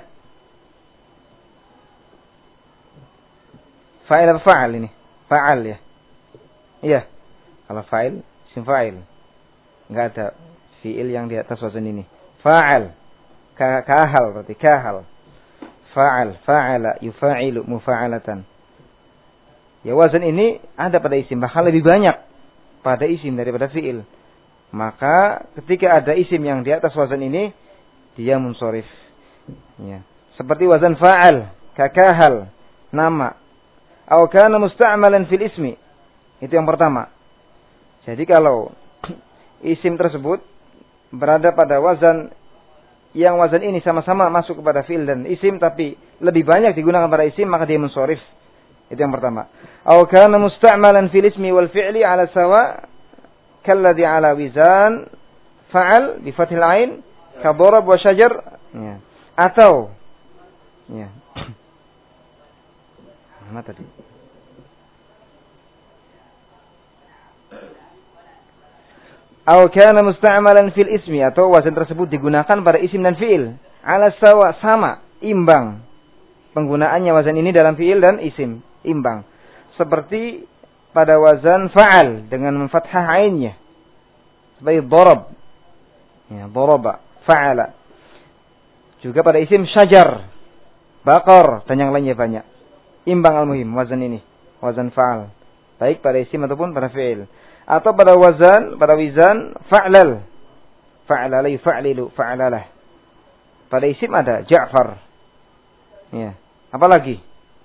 Fa'il apa fa'al ini? Fa'al ya. Iya. Kalau fa'il, isim fa'il. Enggak ada fi'il yang di atas wazan ini. Fa'al. Kahal berarti kahal. Fa'al, fa'ala, yufa'ilu, mufa'alatan. Ya, wazan ini ada pada isim, bahkan lebih banyak pada isim daripada fi'il. Maka ketika ada isim yang di atas wazan ini, dia munsharif. Ya. Seperti wazan fa'al, kakahal, nama. Atau kana musta'malan fil ismi. Itu yang pertama. Jadi kalau isim tersebut berada pada wazan yang wazan ini sama-sama masuk kepada fi'il dan isim, tapi lebih banyak digunakan pada isim, maka dia munsharif. Itu yang pertama. Aw kana musta'malan fil ismi wal fi'li ala sawa kalladhi ala wizan fa'al bi fathil ain ka darab wa shajar. Ya. Atau ya. Mana tadi? Aw kana musta'malan fil ismi, atau wazan tersebut digunakan pada isim dan fi'il ala sawa, sama, imbang. Penggunaannya wazan ini dalam fi'il dan isim, imbang. Seperti pada wazan fa'al dengan memfathah ainnya. Seperti darab. Ya, daraba, fa'ala. Juga pada isim syajar, bakar dan yang lainnya banyak. Imbang al-muhim wazan ini, wazan fa'al. baik pada isim ataupun pada fi'il. Atau pada wazan, pada wizan fa'lal. Fa'lala yufa'lilu, fa'lalah. Pada isim ada Ja'far. Ya. Apa lagi?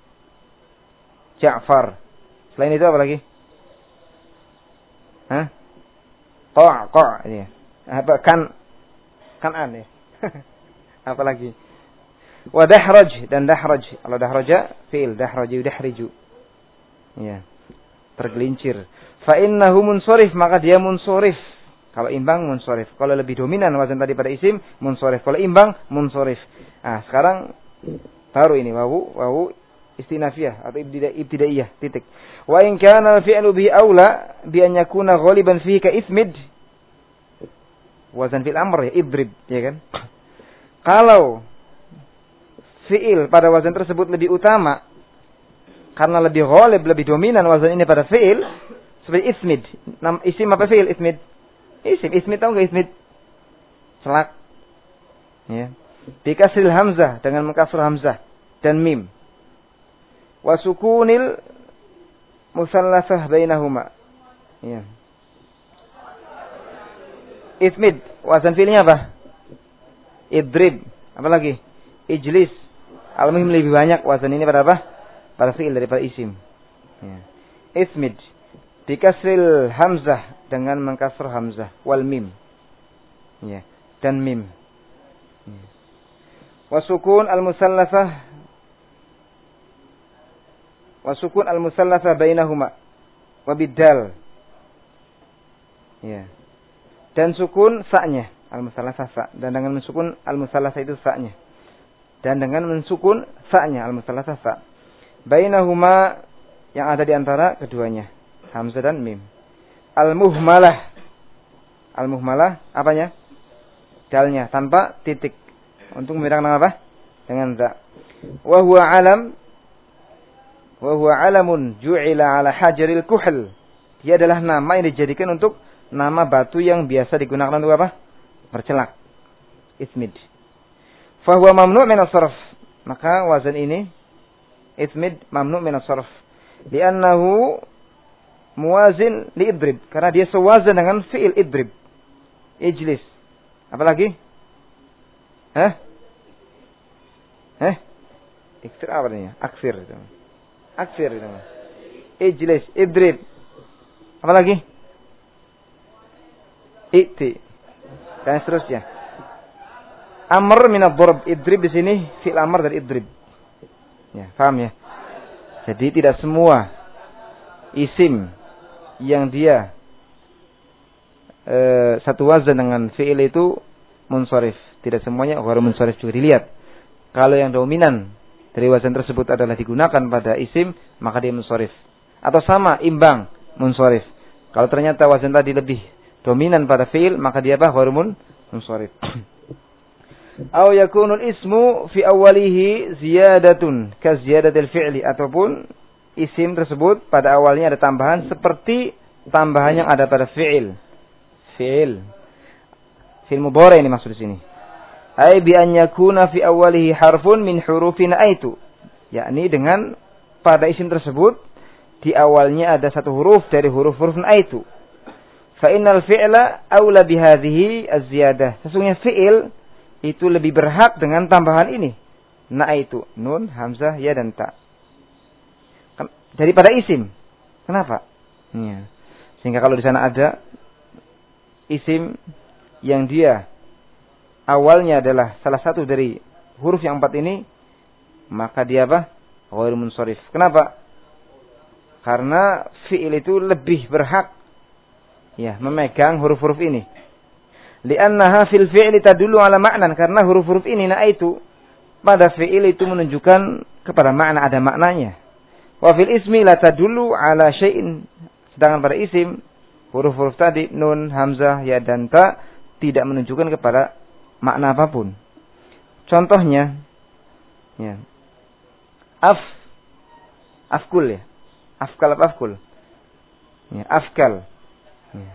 Ja'far. Selain itu apa lagi? Hah? Qa' qa' ya. Apa kan kan'an ya. Apa lagi? Wa dahraj dan dahraj. Kalau dahraja fi'il, dahraja yudahriju. Ya. Tergelincir. Fa innahu munsharif, maka dia munsharif. Kalau imbang munsharif. Kalau lebih dominan wazan tadi pada isim munsharif. Kalau imbang munsharif. Ah, sekarang baru ini wawu wawu istinafiyah atau ibtidaiyah titik. Wa in kana al-fi'lu bi aula bi an yakuna ghaliban fihi ka ismid. Wazan fi'il amr ya idrib, ya kan? Kalau fi'il pada wazan tersebut lebih utama karena lebih ghalib, lebih dominan wazan ini pada fi'il seperti ismid. Nam isim apa fi'il ismid? Isim, ismid tahu enggak ismid? Celak. Ya. Bi kasril hamzah dengan mengkasrah hamzah dan mim. Wa sukunil musallasah bainahuma. Ya. Ismid, wazan fi'ilnya apa? Idrib. Apa lagi? Ijlis. Al-muhim lebih banyak wazan ini pada apa? Pada fi'il daripada isim. Ya. Ismid. Dikasril hamzah dengan mengkasrah hamzah. Wal mim. Ya. Dan mim. Ya. Wasukun al-musallasah. Wasukun al-musallasah bainahuma. Wabiddal. Ya. Dan sukun sa'nya. Al-musallasah sa'. Dan dengan mensukun al-musallasah itu sa'nya. Dan dengan mensukun sa'nya. Al-musallasah sa'. Bainahuma yang ada di antara keduanya. Hamzah dan mim. Al-muhmalah. Al-muhmalah apanya? Dalnya tanpa titik. Untuk membedakan apa? Dengan za. Wa huwa alam. Wa huwa alamun ju'ila ala hajaril kuhl. Dia adalah nama yang dijadikan untuk nama batu yang biasa digunakan untuk apa? Bercelak. Ismid. Fa huwa mamnu' min as-sarf. Maka wazan ini ismid mamnu' min as-sarf. Li'annahu muwazin li idrib, karena dia sewazan dengan fi'il idrib. Ijlis. Apa lagi? Hah? Hah? Iksir apa ini? Aksir itu. Aksir itu. Ijlis, idrib. Apa lagi? I'ti. Dan seterusnya. Amr min ad-darb. Idrib di sini fi'il amr dari idrib. Ya, paham ya? Jadi tidak semua isim yang dia e, satu wazan dengan fi'il itu munsharif. Tidak semuanya ghairu munsharif juga dilihat. Kalau yang dominan dari wazan tersebut adalah digunakan pada isim, maka dia munsharif. Atau sama, imbang, munsharif. Kalau ternyata wazan tadi lebih dominan pada fi'il, maka dia apa? Ghairu munsharif. Aw yakunul ismu fi awwalihi ziyadatun ka ziyadatil fi'li, ataupun isim tersebut pada awalnya ada tambahan seperti tambahan yang ada pada fi'il. Fi'il. Fi'il mudhari ini maksud di sini. Ai bi an yakuna fi awwalihi harfun min hurufin aitu. Yakni dengan pada isim tersebut di awalnya ada satu huruf dari huruf-huruf aitu. Fa innal fi'la aula bi hadhihi az-ziyadah. Sesungguhnya fi'il itu lebih berhak dengan tambahan ini. Na itu nun, hamzah, ya dan ta. Daripada isim. Kenapa? Ya. Sehingga kalau di sana ada isim yang dia awalnya adalah salah satu dari huruf yang empat ini, maka dia apa? Ghairu munsharif. Kenapa? Karena fi'il itu lebih berhak ya memegang huruf-huruf ini. Li'annaha fil fi'li tadullu ala ma'nan, karena huruf-huruf ini na itu pada fi'il itu menunjukkan kepada makna, ada maknanya. Wa fil ismi la tadullu ala syai'in, sedangkan pada isim huruf-huruf tadi nun, hamzah, ya dan ta tidak menunjukkan kepada makna apapun. Contohnya ya. Af afkul ya. Afkal apa afkul? Ya, afkal. Ya.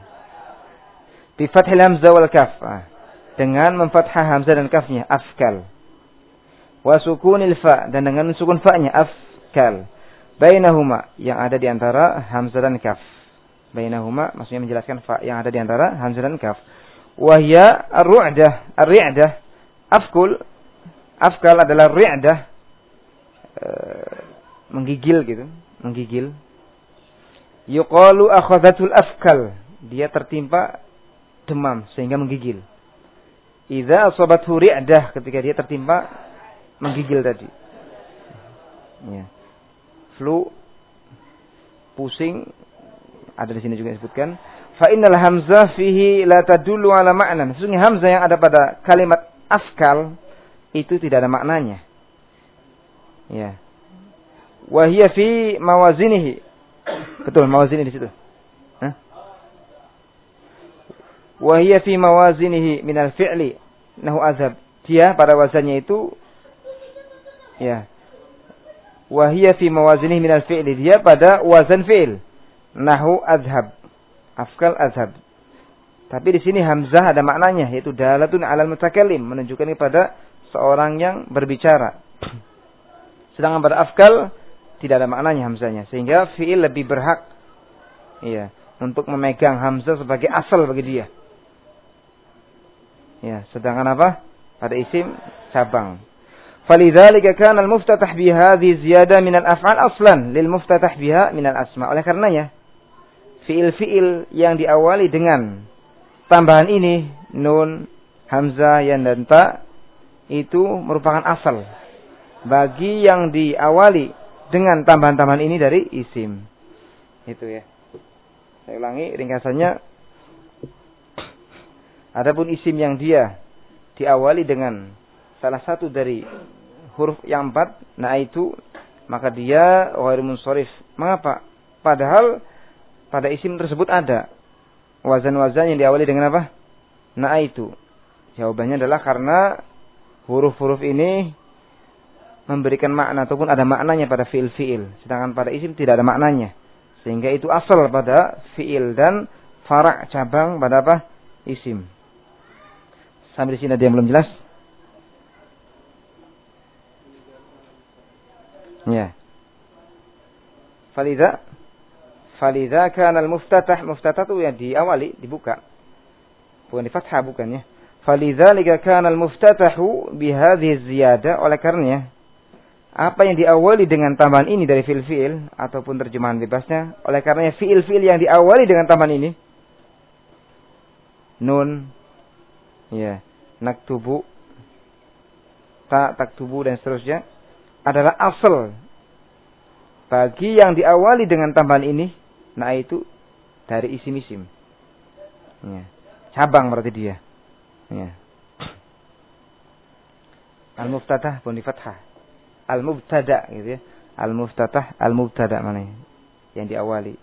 Bi fathil hamzah wal kaf. Ah. Dengan memfathah hamzah dan kafnya, afkal. Wa sukunil fa, dan dengan sukun fa-nya, afkal. bainahuma, yang ada di antara hamzah dan kaf. Bainahuma maksudnya menjelaskan fa yang ada di antara hamzah dan kaf. Wa hiya ar-ru'dah, ar-ri'dah, afkul, afkal adalah ri'dah, e, menggigil gitu, menggigil. Yuqalu akhadhatul afkal, dia tertimpa demam sehingga menggigil. Idza asabathu ri'dah, ketika dia tertimpa menggigil tadi. Ya. Flu, pusing, ada di sini juga disebutkan. Fa innal hamzah fihi la tadullu ala ma'nan. Sesungguhnya hamzah yang ada pada kalimat afkal itu tidak ada maknanya. Ya. Wa hiya fi mawazinihi. Betul, mawazini di situ. Hah? Wa hiya fi mawazinihi min al-fi'li nahu azhab. Dia pada wazannya itu ya. Wa hiya fi mawazinihi min al-fi'li, dia pada wazan fi'il. Nahu azhab, afkal azhab. Tapi di sini hamzah ada maknanya, yaitu dalatun 'alal mutakallim, menunjukkan kepada seorang yang berbicara. Sedangkan pada afkal tidak ada maknanya hamzahnya, sehingga fi'il lebih berhak ya untuk memegang hamzah sebagai asal bagi dia. Ya, sedangkan apa? Pada isim cabang. Falidzalika kana al-muftatah bi hadhihi ziyadah min al-af'al aslan lil muftatah biha min al-asma. Oleh karenanya fiil-fiil yang diawali dengan tambahan ini, nun, hamzah, ya dan ta, itu merupakan asal bagi yang diawali dengan tambahan-tambahan ini dari isim. Itu ya. Saya ulangi ringkasannya. Adapun isim yang dia diawali dengan salah satu dari huruf yang empat, nah itu, maka dia ghairu munsharif. Mengapa? Padahal pada isim tersebut ada wazan-wazan yang diawali dengan apa? Nah itu. Jawabannya adalah karena huruf-huruf ini memberikan makna ataupun ada maknanya pada fiil-fiil, sedangkan pada isim tidak ada maknanya. Sehingga itu asal pada fiil dan fara' cabang pada apa? Isim. Sampai di sini ada yang belum jelas? Ya. Falidha Falidha kana al-muftatah, muftatah itu yang diawali, dibuka. Bukan di fathah, bukan ya. Falidzalika kana al-muftatahu bihadhihi ziyadah, oleh karenanya apa yang diawali dengan tambahan ini dari fiil-fiil ataupun terjemahan bebasnya, oleh karenanya fiil-fiil yang diawali dengan tambahan ini, nun, ya, naktubu, ta, taktubu dan seterusnya, adalah asal bagi yang diawali dengan tambahan ini. Nah itu dari isim-isim, ya. Cabang berarti dia, ya. Al-muftatah pun di fathah, al-mubtada gitu ya. Al-muftatah, al-mubtada mana yang diawali.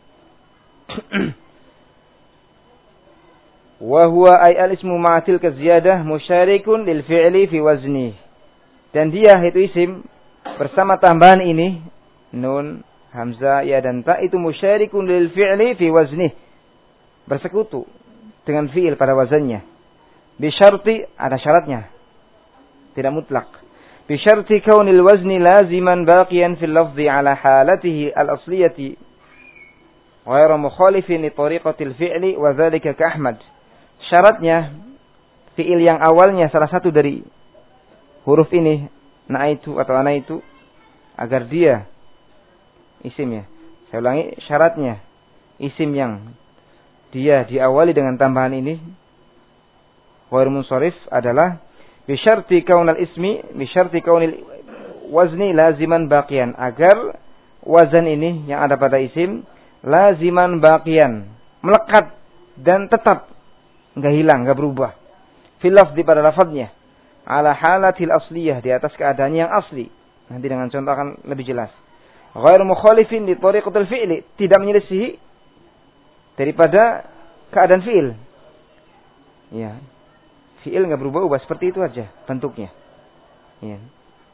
Wa huwa ay al-ismu ma'atil kaziyadah musyarikun lil fi'li fi wazni. Dan dia itu isim bersama tambahan ini, nun, hamzah, ya dan ta, itu musyarikun lil fi'li fi wazni, bersekutu dengan fi'il pada wazannya. Bi syarti, ada syaratnya, tidak mutlak. Bi syarti kaunil wazni laziman baqiyan fil lafzi ala halatihi al-asliyati ghairu mukhalifin li tariqatil fi'li wa dzalika ka Ahmad. Syaratnya fi'il yang awalnya salah satu dari huruf ini, na itu atau ana itu, agar dia isim ya. Saya ulangi, syaratnya isim yang dia diawali dengan tambahan ini ghairu munsharif adalah bi syarti kaunal ismi bi syarti kaunil wazni laziman baqiyan, agar wazan ini yang ada pada isim laziman baqiyan, melekat dan tetap, enggak hilang, enggak berubah. Fil lafzi, pada lafadznya, ala halatil asliyah, di atas keadaannya yang asli. Nanti dengan contoh akan lebih jelas. Ghairu mukhalifin li tariqatil fi'li, tidak menyelisihi daripada keadaan fi'il. Ya. Fi'il enggak berubah-ubah, seperti itu aja bentuknya. Ya.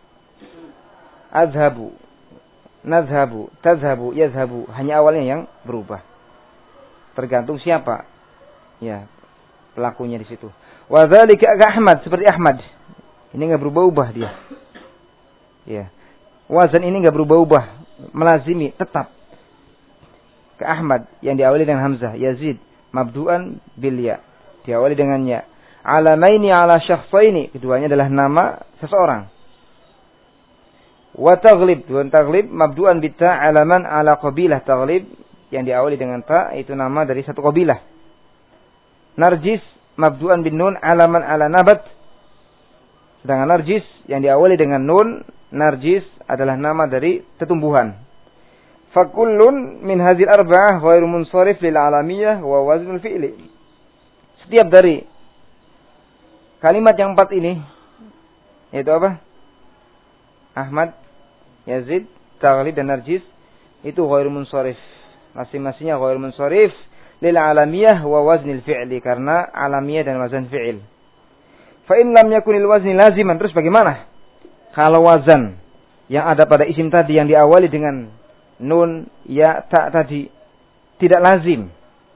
Azhabu, nadhhabu, tadhhabu, yadhhabu, hanya awalnya yang berubah. Tergantung siapa. Ya, pelakunya di situ. Wa dzalika ka Ahmad, seperti Ahmad. Ini enggak berubah-ubah dia. Ya. Wazan ini enggak berubah-ubah melazimi tetap ke Ahmad yang diawali dengan hamzah, Yazid mabdu'an bil ya, diawali dengan ya. Alamaini ala syakhsaini, keduanya adalah nama seseorang. Wa taghlib, dua taghlib mabdu'an bit ta, alaman ala qabilah, taghlib yang diawali dengan ta itu nama dari satu qabilah. Narjis mabdu'an bin nun, alaman ala nabat. Sedangkan narjis yang diawali dengan nun, narjis adalah nama dari tetumbuhan. Fakullun min hadhil arba'ah ghairu munsharif lil alamiyah wa waznul fi'li. Setiap dari kalimat yang empat ini, yaitu apa? Ahmad, Yazid, Taghlib dan Narjis, itu ghairu munsharif. Masing-masingnya ghairu munsharif lil alamiyah wa waznil fi'li, karena alamiyah dan wazan fi'il. Fa in lam yakunil wazni laziman, terus bagaimana kalau wazan yang ada pada isim tadi yang diawali dengan nun, ya, ta tadi tidak lazim.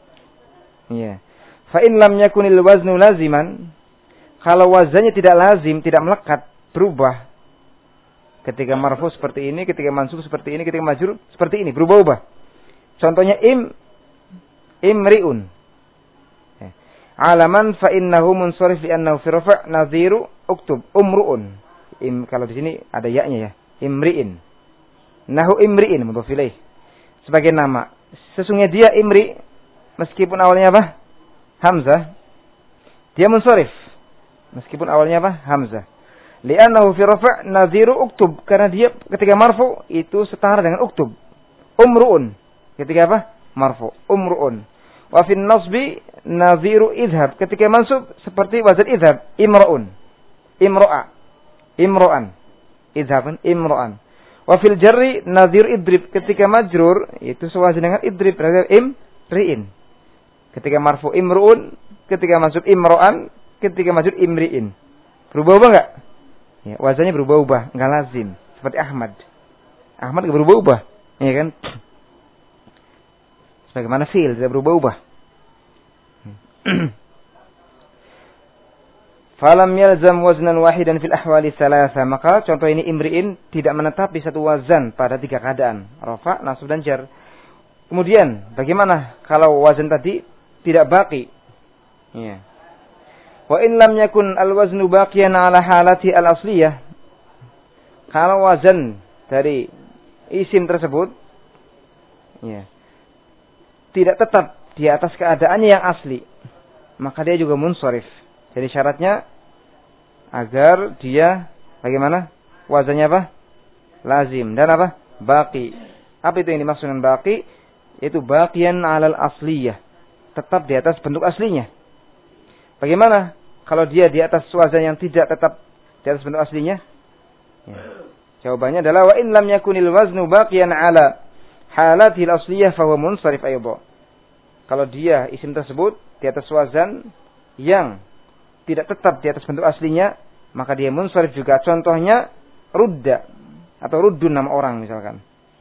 Ya. Fa in lam yakunil waznu laziman, kalau wazannya tidak lazim, tidak melekat, berubah. Ketika marfu seperti ini, ketika mansub seperti ini, ketika majrur seperti ini, berubah-ubah. Contohnya im imriun. Ya. Alaman fa innahu munsharif li annahu fi rafa' nadhiru uktub umruun. Im, kalau di sini ada ya-nya ya. Imriin. Nahu imri'in mudhaf ilaih, sebagai nama. Sesungguhnya dia imri, meskipun awalnya apa? Hamzah. Dia munsharif meskipun awalnya apa? Hamzah. Li'annahu fi rafa' nadhiru uktub, karena dia ketika marfu itu setara dengan uktub. Umru'un ketika apa? Marfu. Umru'un. Wa fi nasbi nadhiru idhab, ketika mansub seperti wazan idhab. Imra'un. Imra'a. Imra'an. Idhaban imra'an. Wa fil jarri nadhir idrib, ketika majrur itu sewazan dengan idrib, berarti imri'in. Ketika marfu imru'un, ketika mansub imra'an, ketika majrur imri'in. Berubah-ubah enggak? Ya, wazannya berubah-ubah, enggak lazim. Seperti Ahmad. Ahmad enggak berubah-ubah, ya kan? Sebagaimana fi'il tidak berubah-ubah. Falam yalzam waznan wahidan fil ahwali thalatha, maka contoh ini imri'in tidak menetap di satu wazan pada tiga keadaan, rafa, nasb dan jar. Kemudian bagaimana kalau wazan tadi tidak baqi? Ya. Wa in lam yakun al-waznu baqiyan ala halati al-asliyah, kalau wazan dari isim tersebut ya tidak tetap di atas keadaannya yang asli, maka dia juga munsharif. Jadi syaratnya agar dia bagaimana? Wazannya apa? Lazim dan apa? Baqi. Apa itu yang dimaksud dengan baqi? Itu baqiyan 'alal asliyah, tetap di atas bentuk aslinya. Bagaimana kalau dia di atas wazan yang tidak tetap di atas bentuk aslinya? Ya. Jawabannya adalah wa in lam yakunil waznu baqiyan 'ala halatil asliyah fa huwa munsharif aidha. Kalau dia isim tersebut di atas wazan yang tidak tetap di atas bentuk aslinya, maka dia munsharif juga. Contohnya rudda atau ruddun nama orang misalkan.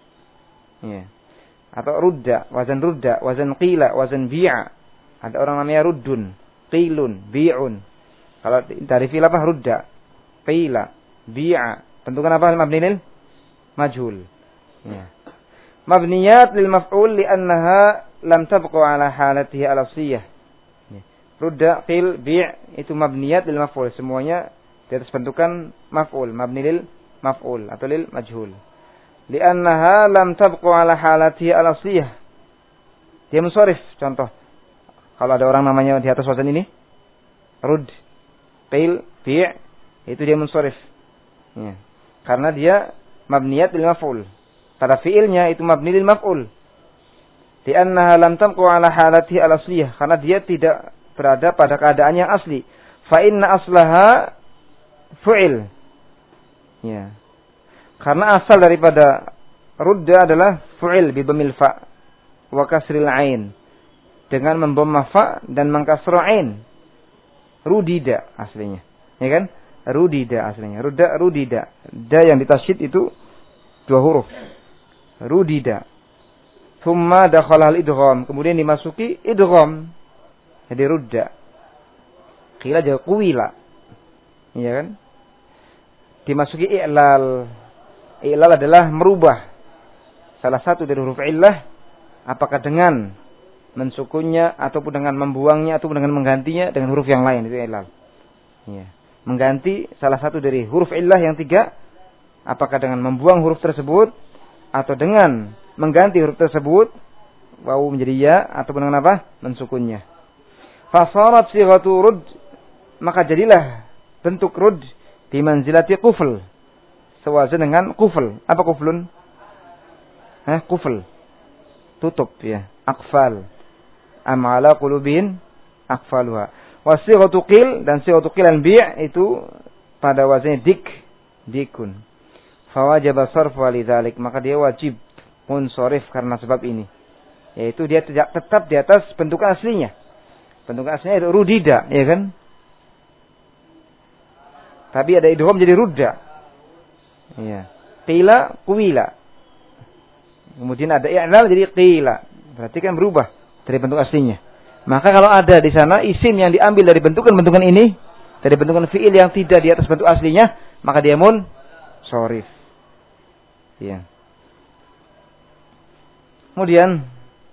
Ya. Atau rudda, wazan rudda, wazan qila, wazan bi'a. Ada orang namanya ruddun, qilun, bi'un. Kalau dari fi'il apa? Rudda, qila, bi'a. Bentukan apa? Mabni lil majhul. Ya. Mabniyat lil maf'ul li'annaha lam tabqa ala halatihi al-asliyah. Rudda, qil, bi' itu mabniyat lil maf'ul, semuanya di atas bentukan maf'ul, mabni lil maf'ul atau lil majhul. Li'annaha lam tabqa ala halatihi al-asliyah. Dia munsharif. Contoh, kalau ada orang namanya di atas wazan ini rud, qil, bi', itu dia munsharif. Ya. Karena dia mabniyat lil maf'ul. Pada fi'ilnya itu mabni lil maf'ul. Li'annaha lam tabqa ala halatihi al-asliyah, karena dia tidak berada pada keadaan yang asli. Fa inna aslaha fu'il. Ya. Karena asal daripada rudda adalah fu'il bi dhammil fa wa kasril ain, dengan membomma fa dan mengkasra ain. Rudida aslinya. Ya kan? Rudida aslinya. Rudda, rudida. Da yang ditasydid itu dua huruf. Rudida. Thumma dakhala al-idgham, kemudian dimasuki idgham. Jadi rudda. Qila jadi kuwila. Iya kan? Dimasuki i'lal. I'lal adalah merubah. salah satu dari huruf illah, apakah dengan mensukunnya ataupun dengan membuangnya ataupun dengan menggantinya dengan huruf yang lain, itu ilal. Ya. Mengganti salah satu dari huruf illah yang tiga, apakah dengan membuang huruf tersebut atau dengan mengganti huruf tersebut, wawu menjadi ya ataupun dengan apa? Mensukunnya. Fasarat sighatu rud, maka jadilah bentuk rud di manzilati qufl, sewazan dengan qufl. Apa quflun? Hah, qufl. Tutup ya, aqfal. Am ala qulubin aqfaluha. Wa sighatu qil, dan sighatu qil al bi' itu pada wazannya dik, dikun. Fa wajaba sarfu lidzalik, maka dia wajib munsharif karena sebab ini. Yaitu dia tidak tetap di atas bentukan aslinya. Bentukan aslinya itu rudida, ya kan? Tapi ada idgham jadi rudda. Iya. Qila quwila. Kemudian ada i'lal jadi qila. Berarti kan berubah dari bentuk aslinya. Maka kalau ada di sana isim yang diambil dari bentukan-bentukan ini, dari bentukan fi'il yang tidak di atas bentuk aslinya, maka dia mun sharif. Iya. Kemudian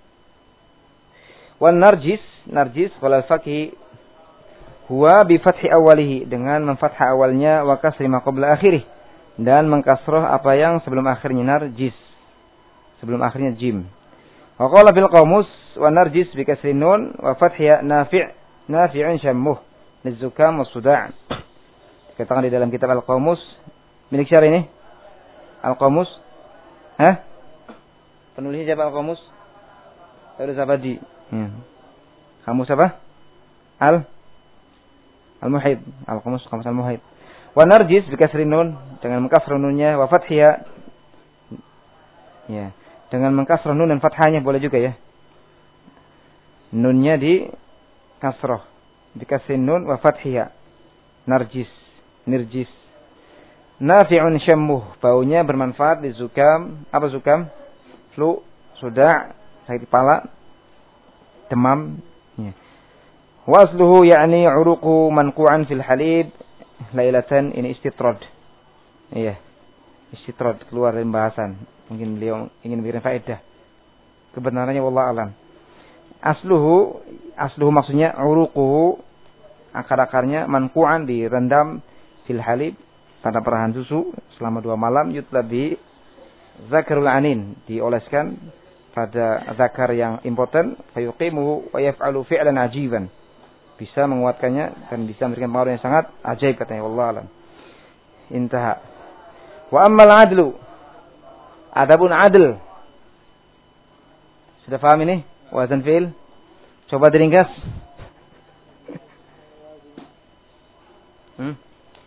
wan narjis, narjis qala al-faqih huwa bi fathi awalihi, dengan memfathah awalnya wa kasri ma qabla akhirih, dan mengkasroh apa yang sebelum akhirnya, narjis sebelum akhirnya jim. Wa qala fil qamus wa narjis bi kasri nun wa fathiha nafi' nafi'un syammuh lizukam was-suda'. Dikatakan di dalam kitab al-qamus milik syarah ini. Al-qamus, hah? Penulisnya siapa al-qamus? Harus apa di? Hmm. Kamus apa? Al Al-Muhid, Al-Qamus, Qamus Al-Muhid. Wa narjis bi kasri nun, dengan mengkasrah nunnya, wa fathiha, ya, dengan mengkasrah nun dan fathahnya boleh juga ya. Nunnya di kasrah, di kasri nun wa fathiha. Narjis, nirjis. Nafi'un syammuh, baunya bermanfaat di zukam, apa zukam? Flu, suda', sakit kepala, demam, ya. Wasluhu yakni uruqu manqu'an fil halib lailatan, ini istitrad. Iya. Istitrad, keluar dari pembahasan. Mungkin beliau ingin memberikan faedah. Kebenarannya wallahu alam. Asluhu, asluhu maksudnya uruquhu, akar-akarnya manqu'an, direndam fil halib, pada perahan susu selama dua malam, yutlabi zakarul anin, dioleskan pada zakar yang impoten, fayuqimuhu wa yaf'alu fi'lan ajiban, bisa menguatkannya dan bisa memberikan pengaruh yang sangat ajaib, katanya wallahu alam. Intaha. Wa ammal adlu, adapun adl, sudah paham ini wazan fi'il? Coba diringkas. Hmm?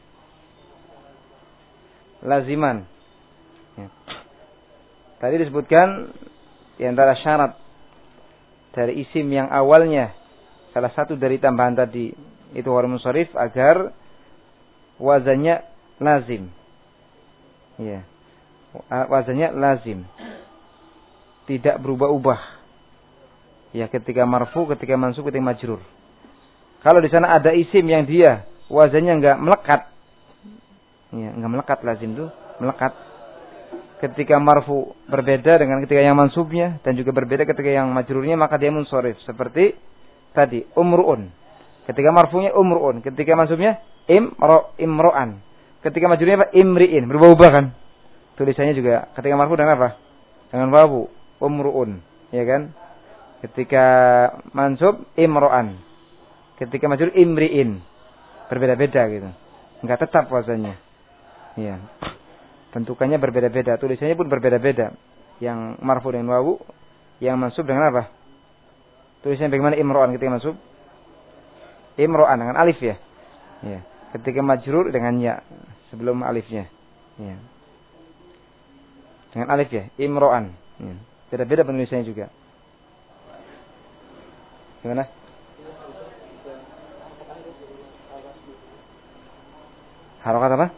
Laziman. Ya. Tadi disebutkan di antara syarat dari isim yang awalnya, salah satu dari tambahan tadi itu harus munsharif agar wazannya lazim. Ya. Wazannya lazim. Tidak berubah-ubah. Ya, ketika marfu, ketika mansub, ketika majrur. Kalau di sana ada isim yang dia wazannya enggak melekat. Ya, enggak melekat, lazim itu melekat. Ketika marfu berbeda dengan ketika yang mansubnya, dan juga berbeda ketika yang majrurnya, maka dia munsharif. Seperti tadi umruun, ketika marfunya umruun, ketika mansubnya imro imroan, ketika majrurnya apa? Imriin, berubah-ubah kan tulisannya juga. Ketika marfu dengan apa? Dengan wawu, umruun, ya kan? Ketika mansub imroan, ketika majrur imriin, berbeda-beda gitu, enggak tetap wazannya. Ya, bentukannya berbeda-beda, tulisannya pun berbeda-beda. Yang marfu dengan wawu, yang mansub dengan apa? Tulisannya bagaimana? Imro'an ketika mansub, imro'an dengan alif ya. Ya. Ketika majrur dengan ya sebelum alifnya. Ya. Dengan alif ya, imro'an. Ya. Beda-beda penulisannya juga. Gimana? Harokat apa?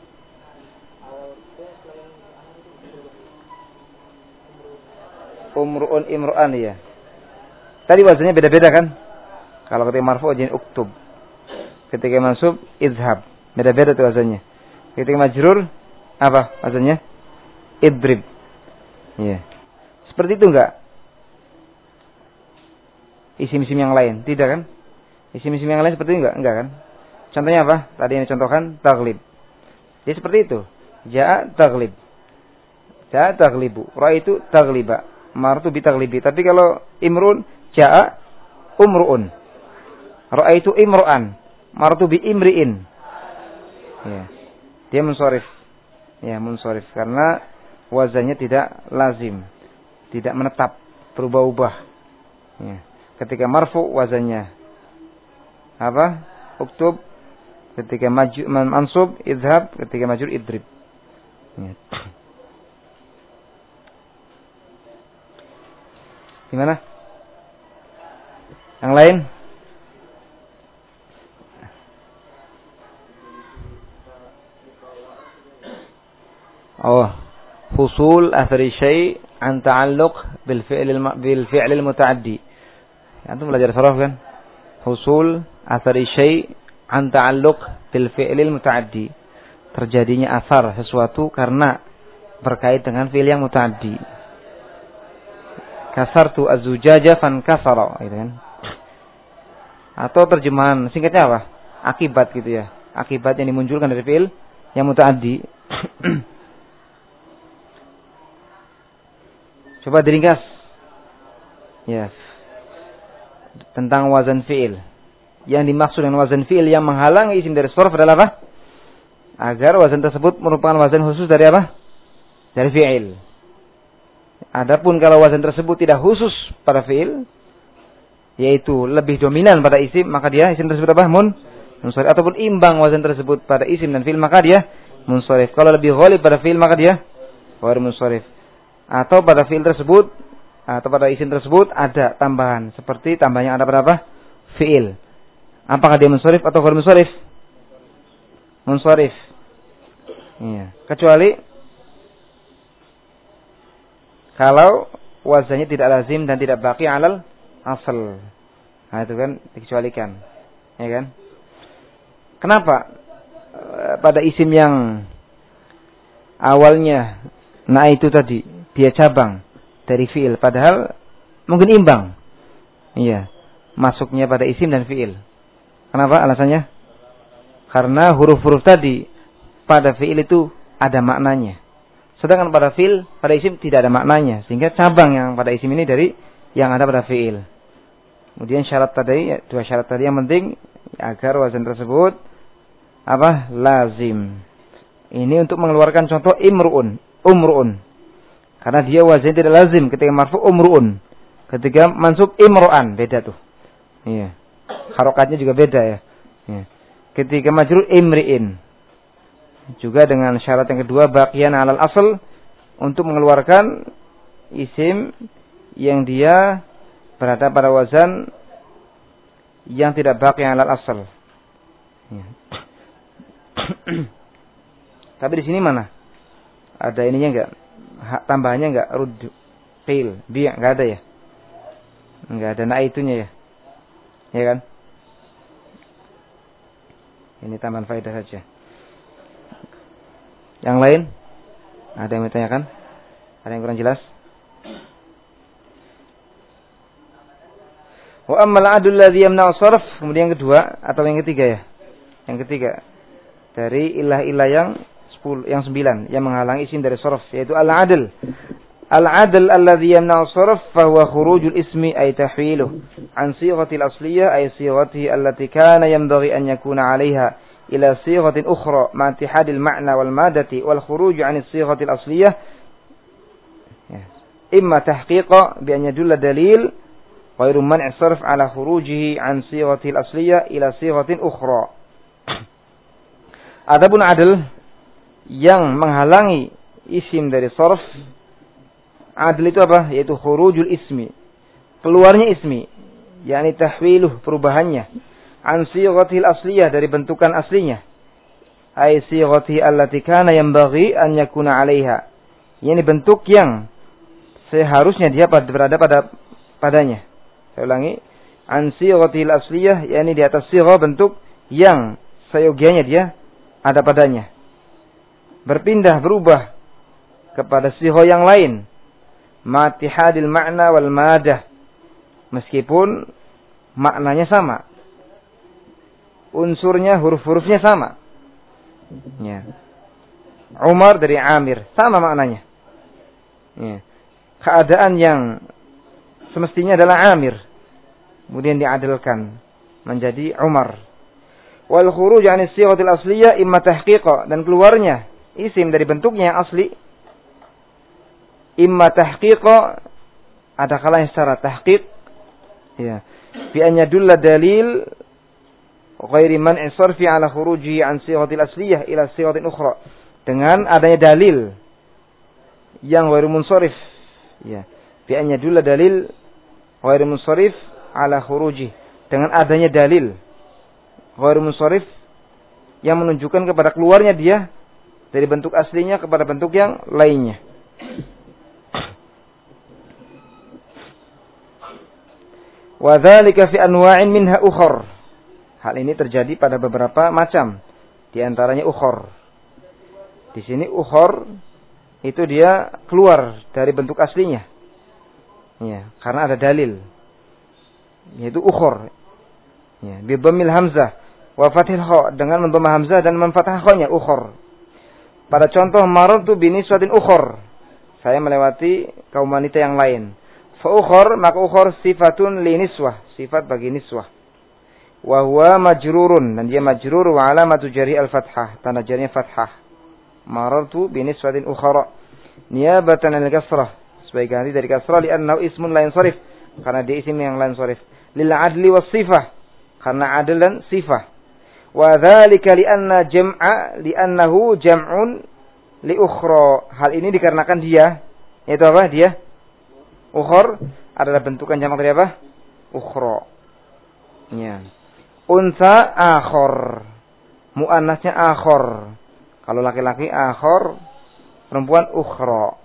Umru'un imru'an ya. Tadi wazannya beda-beda kan? Kalau ketika marfu jadi uktub. Ketika mansub izhab. Beda-beda tuh wazannya. Ketika majrur apa wazannya? Idrib. Iya. Seperti itu enggak? Isim-isim yang lain, tidak kan? Isim-isim yang lain seperti itu enggak? Enggak kan? Contohnya apa? Tadi yang dicontohkan taglib. Jadi seperti itu. Ja'a taglib. Ja'a taglibu. Ra'aitu tagliba. Martu bi taglibi. Tapi kalau imrun, ja'a umruun. Ra'aitu imru'an. Martu bi imri'in. Ya. Dia munsharif. Ya, munsharif karena wazannya tidak lazim, tidak menetap, berubah-ubah. Ya. Ketika marfu wazannya apa? Uktub. Ketika maju mansub idhab, ketika majrur idrib. Ya. Gimana? Yang lain? Oh, husul athari syai' an ta'alluq bil fi'l bil fi'l al muta'addi. Antum belajar saraf kan? Husul athari syai' an ta'alluq bil fi'l al muta'addi. Terjadinya asar sesuatu karena berkait dengan fi'il yang muta'addi. Kasartu az-zujaja fankasara, gitu kan? Atau terjemahan singkatnya apa? Akibat gitu ya. Akibat yang dimunculkan dari fi'il yang muta'addi. Coba diringkas. Ya. Tentang wazan fi'il. Yang dimaksud dengan wazan fi'il yang menghalangi isim dari shorf adalah apa? Agar wazan tersebut merupakan wazan khusus dari apa? Dari fi'il. Adapun kalau wazan tersebut tidak khusus pada fi'il, yaitu lebih dominan pada isim, maka dia isim tersebut apa? Mun, munsharif. Ataupun imbang wazan tersebut pada isim dan fi'il, maka dia munsharif. Kalau lebih ghalib pada fi'il, maka dia ghair munsharif. Atau pada fi'il tersebut atau pada isim tersebut ada tambahan, seperti tambahnya ada pada apa? Fi'il. Apakah dia munsharif atau ghair munsharif? Munsharif. Iya. Kecuali kalau wazannya tidak lazim dan tidak baqi alal asal. Nah itu kan dikecualikan. Ya kan? Kenapa? Pada isim yang awalnya nah itu tadi dia cabang dari fi'il padahal mungkin imbang. Iya. Masuknya pada isim dan fi'il. Kenapa alasannya? Karena huruf-huruf tadi pada fi'il itu ada maknanya. Sedangkan pada fi'il, pada isim tidak ada maknanya. Sehingga cabang yang pada isim ini dari yang ada pada fi'il. Kemudian syarat tadi, dua syarat tadi yang penting agar wazan tersebut apa? Lazim. Ini untuk mengeluarkan contoh imru'un, umru'un. Karena dia wazan tidak lazim ketika marfu umru'un. Ketika mansub imru'an, beda tuh. Iya. Harokatnya juga beda ya. Iya. Ketika majrur imri'in. Juga dengan syarat yang kedua baqiyan alal asal untuk mengeluarkan isim yang dia berada pada wazan yang tidak baqiyan alal asal. Ya. Tapi di sini mana? Ada ininya enggak? Tambahannya enggak? Rud, qil, bi' enggak ada ya? Enggak ada na itunya ya. Ya kan? Ini tambahan faedah saja. Yang lain? Ada yang bertanyakan? Ada yang kurang jelas? Wa ammal adul ladzi yamna'u sharf, kemudian yang kedua atau yang ketiga ya? Yang ketiga dari ilah-ilah yang sepuluh, yang sembilan yang menghalangi isim dari sharf yaitu al-adl. Al-adl alladzi yamna'u sharf fa huwa khurujul ismi ay tahwiluhu an sighatil asliyah ay sighatihi allati kana yanbaghi an yakuna 'alayha ila sighatin ukhra ma ittihadil ma'na wal madati wal khuruj 'an as-sighatil asliyah imma tahqiqa bi an yadulla dalil ghairu man'i sarf 'ala khurujihi 'an sighatil asliyah ila sighatin ukhra. Adapun adl yang menghalangi isim dari sarf, adl itu apa? Yaitu khurujul ismi, keluarnya ismi, yakni tahwiluh, perubahannya, an sighatil asliyah, dari bentukan aslinya, ay sighati allati kana yanbaghi an yakuna 'alaiha, yakni bentuk yang seharusnya dia berada pada padanya. Saya ulangi, an sighatil asliyah, yakni di atas sighah, bentuk yang seyogianya dia ada padanya. Berpindah, berubah kepada sighah yang lain Ma'tihadil ma'na wal madah. Meskipun maknanya sama. Unsurnya, huruf-hurufnya sama. Ya. Umar dari Amir, sama maknanya. Ya. Keadaan yang semestinya adalah Amir, kemudian diadilkan menjadi Umar. Wal khuruj 'an as-sighatil asliyah imma tahqiqa, dan keluarnya isim dari bentuknya yang asli imma tahqiqa, ada kalanya secara tahqiq, ya, bi an yadulla dalil ghairi man'i sarfi 'ala khuruji 'an sighatil asliyah ila sighatin ukhra, dengan adanya dalil yang ghairu munsharif, ya, bi an yadulla dalil ghairu munsharif 'ala khuruji, dengan adanya dalil ghairu munsharif yang menunjukkan kepada keluarnya dia dari bentuk aslinya kepada bentuk yang lainnya. Wa dzalika fi anwa'in minha ukhar. Hal ini terjadi pada beberapa macam, di antaranya ukhar. Di sini ukhar itu dia keluar dari bentuk aslinya. Ya, karena ada dalil. Yaitu ukhar. Ya, bi dhammil hamzah wa fathil kha, dengan mendhamma hamzah dan memfathah kha-nya, ukhar. Pada contoh marartu bi niswatin ukhar, saya melewati kaum wanita yang lain. Fa ukhar, maka ukhar sifatun li niswah, sifat bagi niswah. Wa huwa majrurun, dan dia majrur, wa alamatu jari al-fathah, tanda jarinya fathah. Marartu bi niswatin ukhra niyabatan al-kasrah, sebagai ganti dari kasrah, li'annahu ismun la yansharif, karena dia isim yang la yansharif. Lil adli was sifah, karena adil dan sifah. Wa dzalika li'anna jam'a li'annahu jam'un li ukhra. Hal ini dikarenakan dia, yaitu apa? Dia ukhra adalah bentukan jamak dari apa? Ukhra. Ya. Unsa akhor, muannasnya akhor. Kalau laki-laki akhor, perempuan ukhra.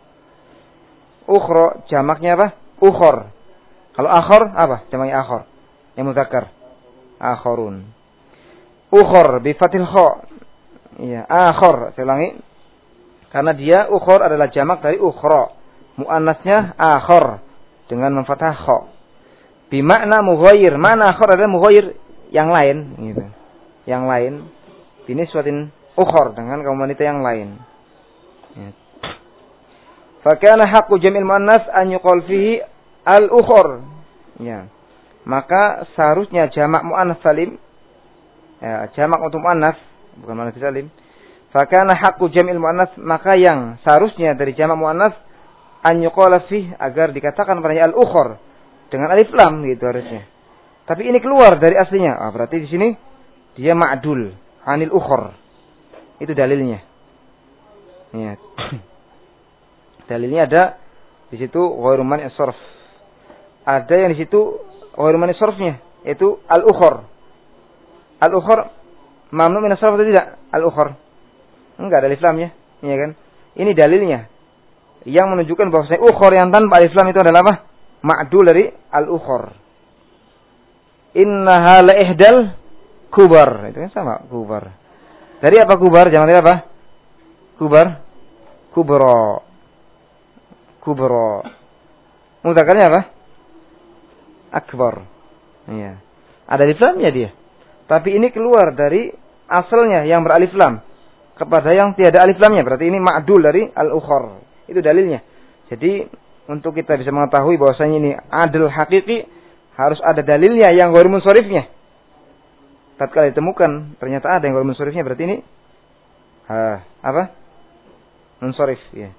Ukhra jamaknya apa? Ukhor. Kalau akhor apa? Jamaknya akhor. Yang muzakkar. Akhorun. Ukhor bi fathil kha. Iya, akhor. Saya ulangi. Karena dia ukhor adalah jamak dari ukhra. Muannasnya akhor dengan memfathah kha. Bi makna mughayyir. Makna akhor adalah mughayyir, yang lain, gitu. Yang lain. Ini suatin ukhor, dengan kaum wanita yang lain. Ya. Fa kana haqqu jam'il muannas an yuqal fihi al-ukhor. Ya. Maka seharusnya jamak muannas salim, ya, jamak untuk muannas, bukan muannas salim. Fa kana haqqu jam'il muannas, maka yang seharusnya dari jamak muannas an yuqala fihi, agar dikatakan padanya al-ukhor dengan alif lam, gitu harusnya. Tapi ini keluar dari aslinya. Ah, berarti di sini dia ma'dul anil ukhor. Itu dalilnya. Ya. Dalilnya ada di situ ghairu man' as-sarf. Ada yang di situ ghairu man' as-sarfnya, yaitu al-ukhor. Al-ukhor mamnu min as-sarf atau tidak? Al-ukhor. Enggak ada alif lamnya, iya kan? Ini dalilnya yang menunjukkan bahwasanya ukhor yang tanpa alif lam itu adalah apa? Ma'dul dari al-ukhor. Innaha la ihdal kubar. Itu kan sama, kubar. Dari apa kubar? Jangan dari apa? Kubar. Kubro. Kubro. Mudzakarnya apa? Akbar. Iya. Ada alif lamnya dia. Tapi ini keluar dari asalnya yang beralif lam kepada yang tiada alif lamnya. Berarti ini ma'dul dari al-ukhor. Itu dalilnya. Jadi untuk kita bisa mengetahui bahwasanya ini adil hakiki, harus ada dalilnya yang ghairu munsharifnya. Tatkala ditemukan ternyata ada yang ghairu munsharifnya, berarti ini ha, apa? Munsharif, ya.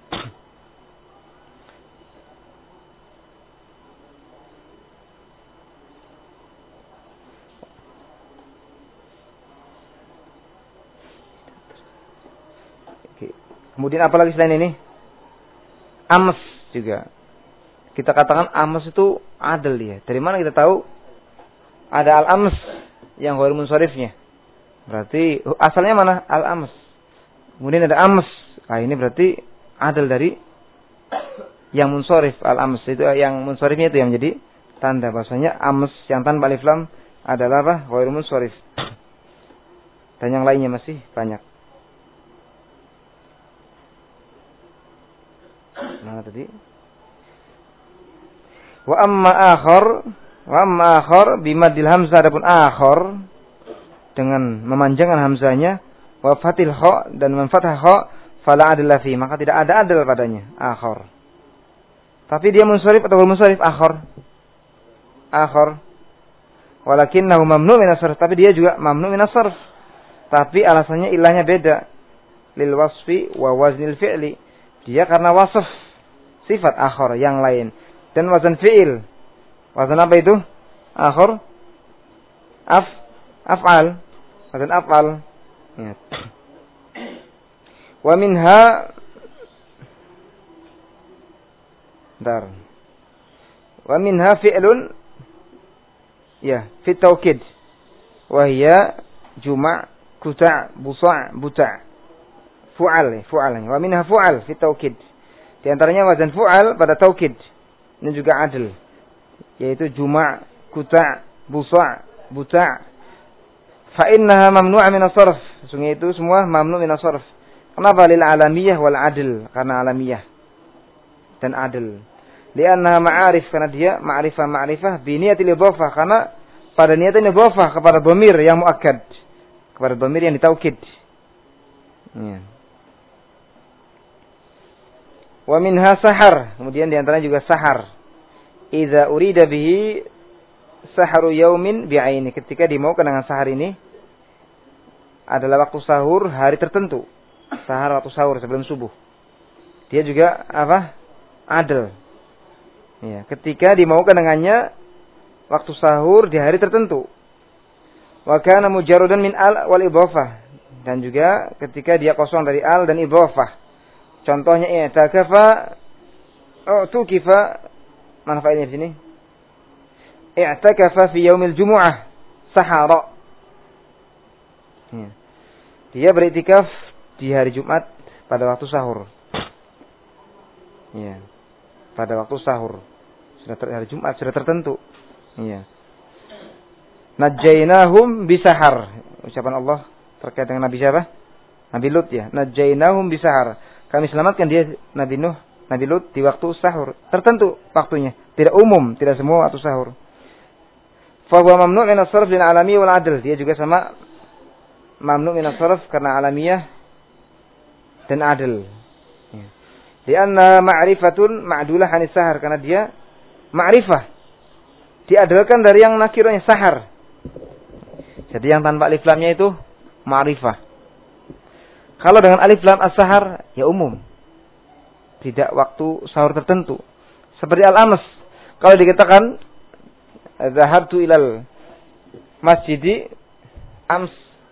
Oke. Kemudian apa lagi selain ini? Ams juga. Kita katakan ams itu adil dia. Dari mana kita tahu ada al-ams yang ghairu munsharifnya? Berarti asalnya mana? Al-ams. Kemudian ada ams. Nah, ini berarti adil dari yang munsharif. Al-ams itu yang munsharifnya itu yang menjadi tanda bahwasanya ams yang tanpa alif lam adalah apa? Ghairu munsharif. Dan yang lainnya masih banyak. Mana tadi? Wa amma akhar, wa amma akhar bimadil hamzah, adapun akhar dengan memanjangkan hamzahnya, wa fathil kha dan memfathah kha, fala adla fi, maka tidak ada adil padanya, akhar. Tapi dia munsharif atau munsharif akhar? Akhar. Walakinnahu mamnu' min as-sarf, tapi dia juga mamnu' min as-sarf. Tapi alasannya ilahnya beda. Lil wasfi wa waznil fi'li. Dia karena wasf sifat akhar yang lain dan wazan fi'il. Wazan apa itu? Akhar. Af af'al. Wazan af'al. Ya. Wa minha Dar. Wa minha fi'lun ya, fi taukid. Wa hiya juma' kuta' busa' buta'. Fu'al, fu'al. Wa minha fu'al fi taukid. Di antaranya wazan fu'al pada taukid. Ini juga adil. Yaitu juma' kuta' busa' buta'. Fa innaha mamnu'a min as-sarf. Sesungguhnya itu semua mamnu' min as-sarf. Kenapa? Lil alamiyah wal adil, karena alamiyah dan adil. Liannaha ma'arif, karena dia ma'rifah ma'rifah bi niyatil idhafah, karena pada niatan idhafah kepada dhamir yang muakkad, kepada dhamir yang ditaukid. Ya. Wa minha sahar, kemudian di antaranya juga sahar. Idza urida bihi saharu yaumin bi'aini, ketika dimaukan dengan sahar ini adalah waktu sahur hari tertentu. Sahar waktu sahur sebelum subuh. Dia juga apa? Adil. Ya, ketika dimaukan dengannya waktu sahur di hari tertentu. Wa kana mujarradan min al wal idhafah, dan juga ketika dia kosong dari al dan idhafah. Contohnya i'takafa u'tukifa, mana faedahnya di sini? I'takafa fi yaumil jumu'ah sahara. Ya. Dia beriktikaf di hari Jumat pada waktu sahur. Ya. Pada waktu sahur. Sudah ter- hari Jumat sudah tertentu. Iya. Najainahum bisahar. Ucapan Allah terkait dengan Nabi siapa? Nabi Lut ya. Najainahum bisahar. Kami selamatkan dia, Nabi Nuh, Nabi Lut, di waktu sahur. Tertentu waktunya. Tidak umum, tidak semua waktu sahur. Fa huwa mamnu' min as-sarf lil alami wal adl. Dia juga sama mamnu' min as-sarf karena alamiah dan adil. Ya. Lianna ma'rifatun ma'dulah anis sahar, karena dia ma'rifah, diadalkan dari yang nakiranya sahar. Jadi yang tanpa alif lamnya itu ma'rifah. Kalau dengan alif lam as-sahar ya umum, tidak waktu sahur tertentu. Seperti al-ams, kalau dikatakan zahabtu ilal masjidi ams,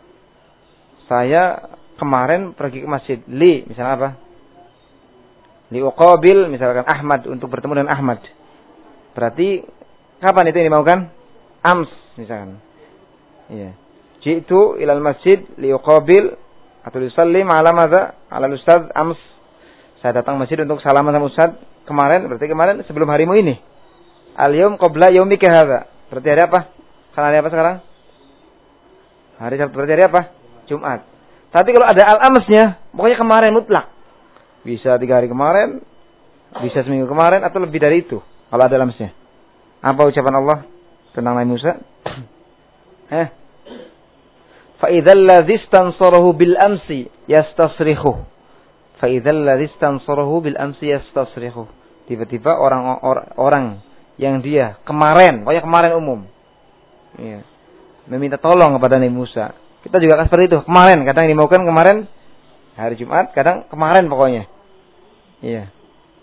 saya kemarin pergi ke masjid. Li, misalnya apa? Liuqabil, misalkan Ahmad, untuk bertemu dengan Ahmad. Berarti kapan itu yang dimaukan? Ams, misalkan. Iya. Jitu ilal masjid liuqabil atau lisallim ala madza? Ala ustaz ams. Saya datang masjid untuk salaman sama ustaz kemarin, berarti kemarin sebelum harimu ini. Al-yaum qabla yaumika hadza. Berarti hari apa? Kan hari apa sekarang? Hari Sabtu, berarti hari apa? Jumat. Tapi kalau ada al-amsnya, pokoknya kemarin mutlak. Bisa tiga hari kemarin, bisa seminggu kemarin, atau lebih dari itu. Kalau ada lamsnya. Apa ucapan Allah tentang Nabi Musa? Eh, fa'idhal ladzi istansarahu bil amsi yastasrikhu. Fa'idhal ladzi istansarahu bil amsi yastasrikhu. Tiba-tiba orang orang, orang yang dia kemarin, pokoknya kemarin umum, ya, meminta tolong kepada Nabi Musa. Kita juga akan seperti itu. Kemarin, kadang dimaukan kemarin hari Jumat, kadang kemarin pokoknya. Iya.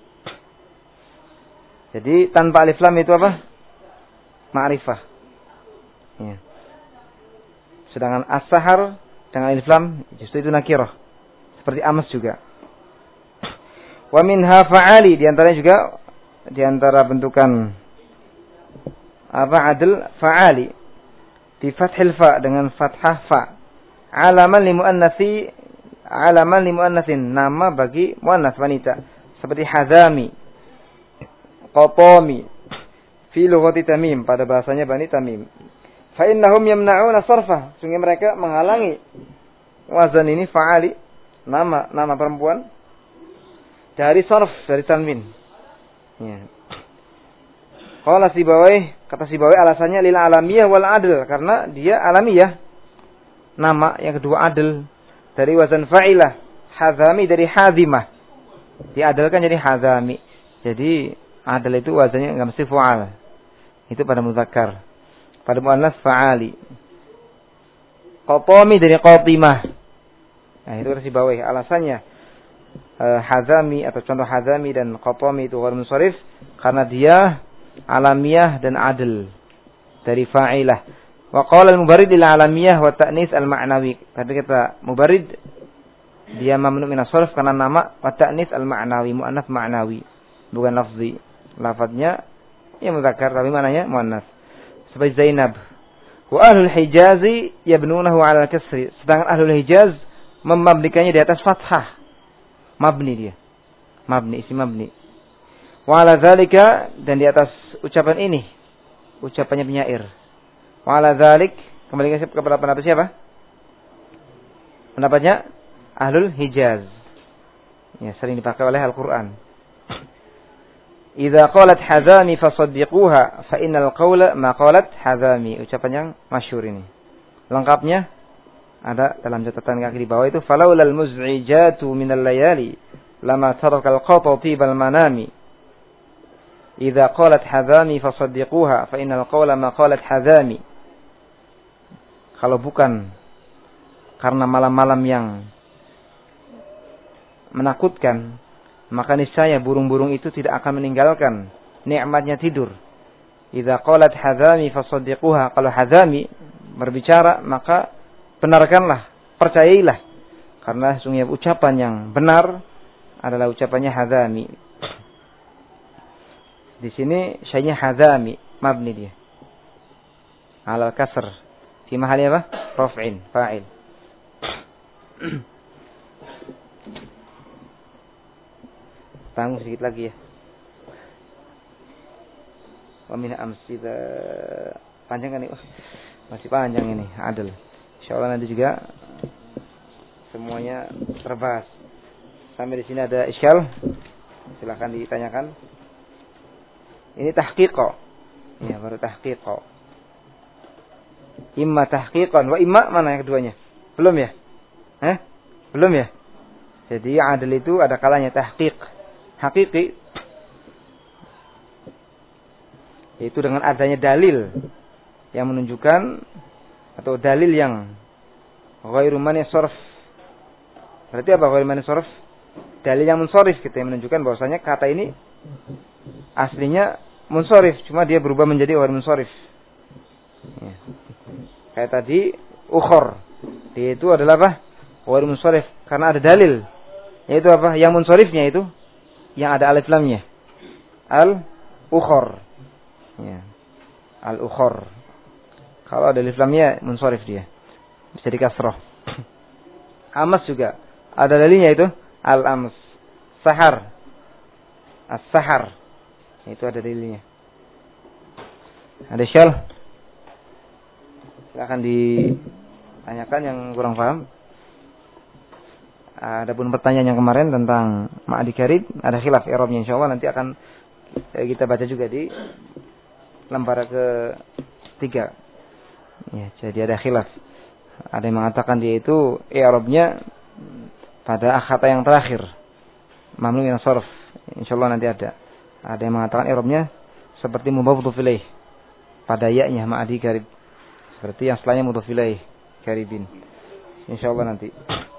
Jadi tanpa alif lam itu apa? Ma'rifah. Iya. Sedangkan as-sahar dengan alif lam justru itu nakirah. Seperti amas juga. Wa minha fa'ali, di antaranya juga di antara bentukan apa adl fa'ali di fathil fa, dengan fathah fa. Alaman li muannatsi, alaman li muannatsin, nama bagi muannats wanita, seperti hazami, qatami fi lughati Tamim, pada bahasanya Bani Tamim. Fa innahum yamna'una sarfa, sungguh mereka menghalangi wazan ini fa'ali, nama nama perempuan, dari sarf, dari tanwin. Ya. Qala Sibawayh, kata Sibawayh alasannya lil alamiyah wal adl, karena dia alamiah. Nama yang kedua adl, dari wazan fa'ilah. Hazami dari hazimah. Diadalkan jadi hazami. Jadi adl itu wazannya enggak mesti fu'al. Itu pada muzakkar. Pada muannas fa'ali. Qatami dari qatimah. Nah, itu kata Sibawayh alasannya uh, hazami atau contoh hazami dan qatami itu ghair munsharif karena dia alamiah dan adl dari fa'ilah. Wa qala al-mubarrid lil alamiyah wa ta'nis al-ma'nawi. Tapi kata mubarrid dia mamnu min as-sarf karena nama wa ta'nis al-ma'nawi, muannats ma'nawi, bukan lafzi. Lafadznya ya muzakkar tapi maknanya muannats. Seperti Zainab. Wa ahlul Hijazi yabnunahu 'ala al-kasri. Sedangkan ahlul Hijaz memabnikannya di atas fathah. Mabni dia. Mabni isim mabni. Wa 'ala dzalika, dan di atas ucapan ini, ucapannya penyair. Wa 'ala dzalik, kembali kepada pendapat siapa? Pendapatnya Ahlul Hijaz. Ya, sering dipakai oleh Al-Qur'an. Idza qalat hazami fasaddiquha fa innal qawla ma qalat hazami. Ucapan yang masyhur ini. Lengkapnya ada dalam catatan kaki di bawah itu, falaulal muz'ijatu minal layali lama tarakal qatatibal manami. Idza qalat hazami fasaddiquha fa innal qawla ma qalat hazami. Kalau bukan karena malam-malam yang menakutkan, maka niscaya burung-burung itu tidak akan meninggalkan nikmatnya tidur. Idza qalat hazami fasaddiquha, kalau hazami berbicara maka benarkanlah, percayailah, karena sungguh ucapan yang benar adalah ucapannya hazami. Di sini syai'nya hazami, mabni dia. Alal kasr. Fi mahali apa? Raf'in, fa'il. Tanggung sedikit lagi ya. Wa min amsila. Panjang kan ini? Masih panjang ini, adil. Insyaallah nanti juga semuanya terbahas. Sampai di sini ada iskal, silakan ditanyakan. Ini tahqiqo. Ya, baru tahqiqo. Imma tahqiqan wa imma mana yang keduanya? Belum ya? Eh? Belum ya? Jadi adil itu ada kalanya tahqiq. Hakiki yaitu dengan adanya dalil yang menunjukkan atau dalil yang ghairu mani sarf. Berarti apa ghairu mani sarf? Dalil yang munsharif, kita yang menunjukkan bahwasanya kata ini aslinya munsharif, cuma dia berubah menjadi ghairu munsharif. Ya. Kayak tadi ukhor, dia itu adalah apa? Ghairu munsharif karena ada dalil. Yaitu apa? Yang munsharifnya itu yang ada alif lamnya. Al-ukhor. Ya. Al-ukhor. Kalau ada alif lamnya munsharif dia. Bisa dikasroh. Amas juga. Ada dalilnya itu. Al-ams. Sahar. As-sahar. Itu ada dalilnya. Ada syal? Silakan ditanyakan yang kurang paham. Adapun pertanyaan yang kemarin tentang ma'adi karib, ada khilaf i'rabnya, insyaallah nanti akan kita baca juga di lembar ke tiga. Ya, jadi ada khilaf. Ada yang mengatakan dia itu i'rabnya pada kata yang terakhir, mamnu min as-sarf. Insyaallah nanti ada. Ada yang mengatakan i'rabnya seperti mudhaf ilaih pada ya-nya ma'adi karib. Seperti yang setelahnya mudhaf ilaih karibin. Insyaallah nanti.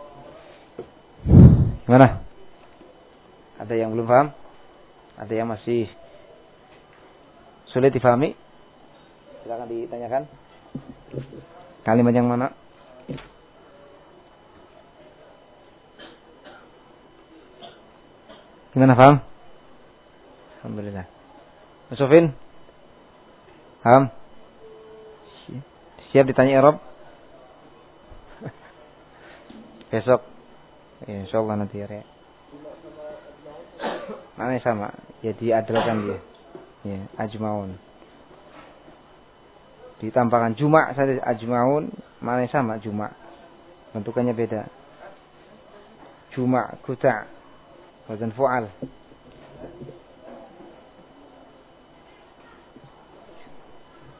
Gimana? Ada yang belum paham? Ada yang masih sulit difahami? Silakan ditanyakan. Kalimat yang mana? Gimana paham? Alhamdulillah. Musofin? Paham? Siap ditanya i'rab? Besok. Ya, insyaallah nanti ya. Mana sama? Jadi adalkan dia. Ya, ajmaun. Ditambahkan juma' saja ajmaun, mana sama juma'. Bentukannya beda. Juma' kuta'. Wazan fu'al.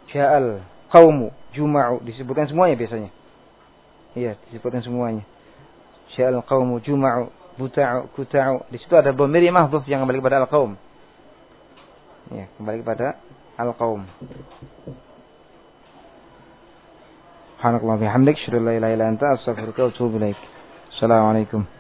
Ja'al qaumu juma'u, disebutkan semuanya biasanya. Iya, disebutkan semuanya. Ja'al qaumu juma'u, buta'u, kuta'u. Di situ ada dhamir mahdhuf yang kembali kepada al-qaum. Ya, kembali kepada al-qaum. Subhanakallah bihamdik, asyhadu an la ilaha illa anta, astaghfiruka wa atubu ilaik. Assalamualaikum.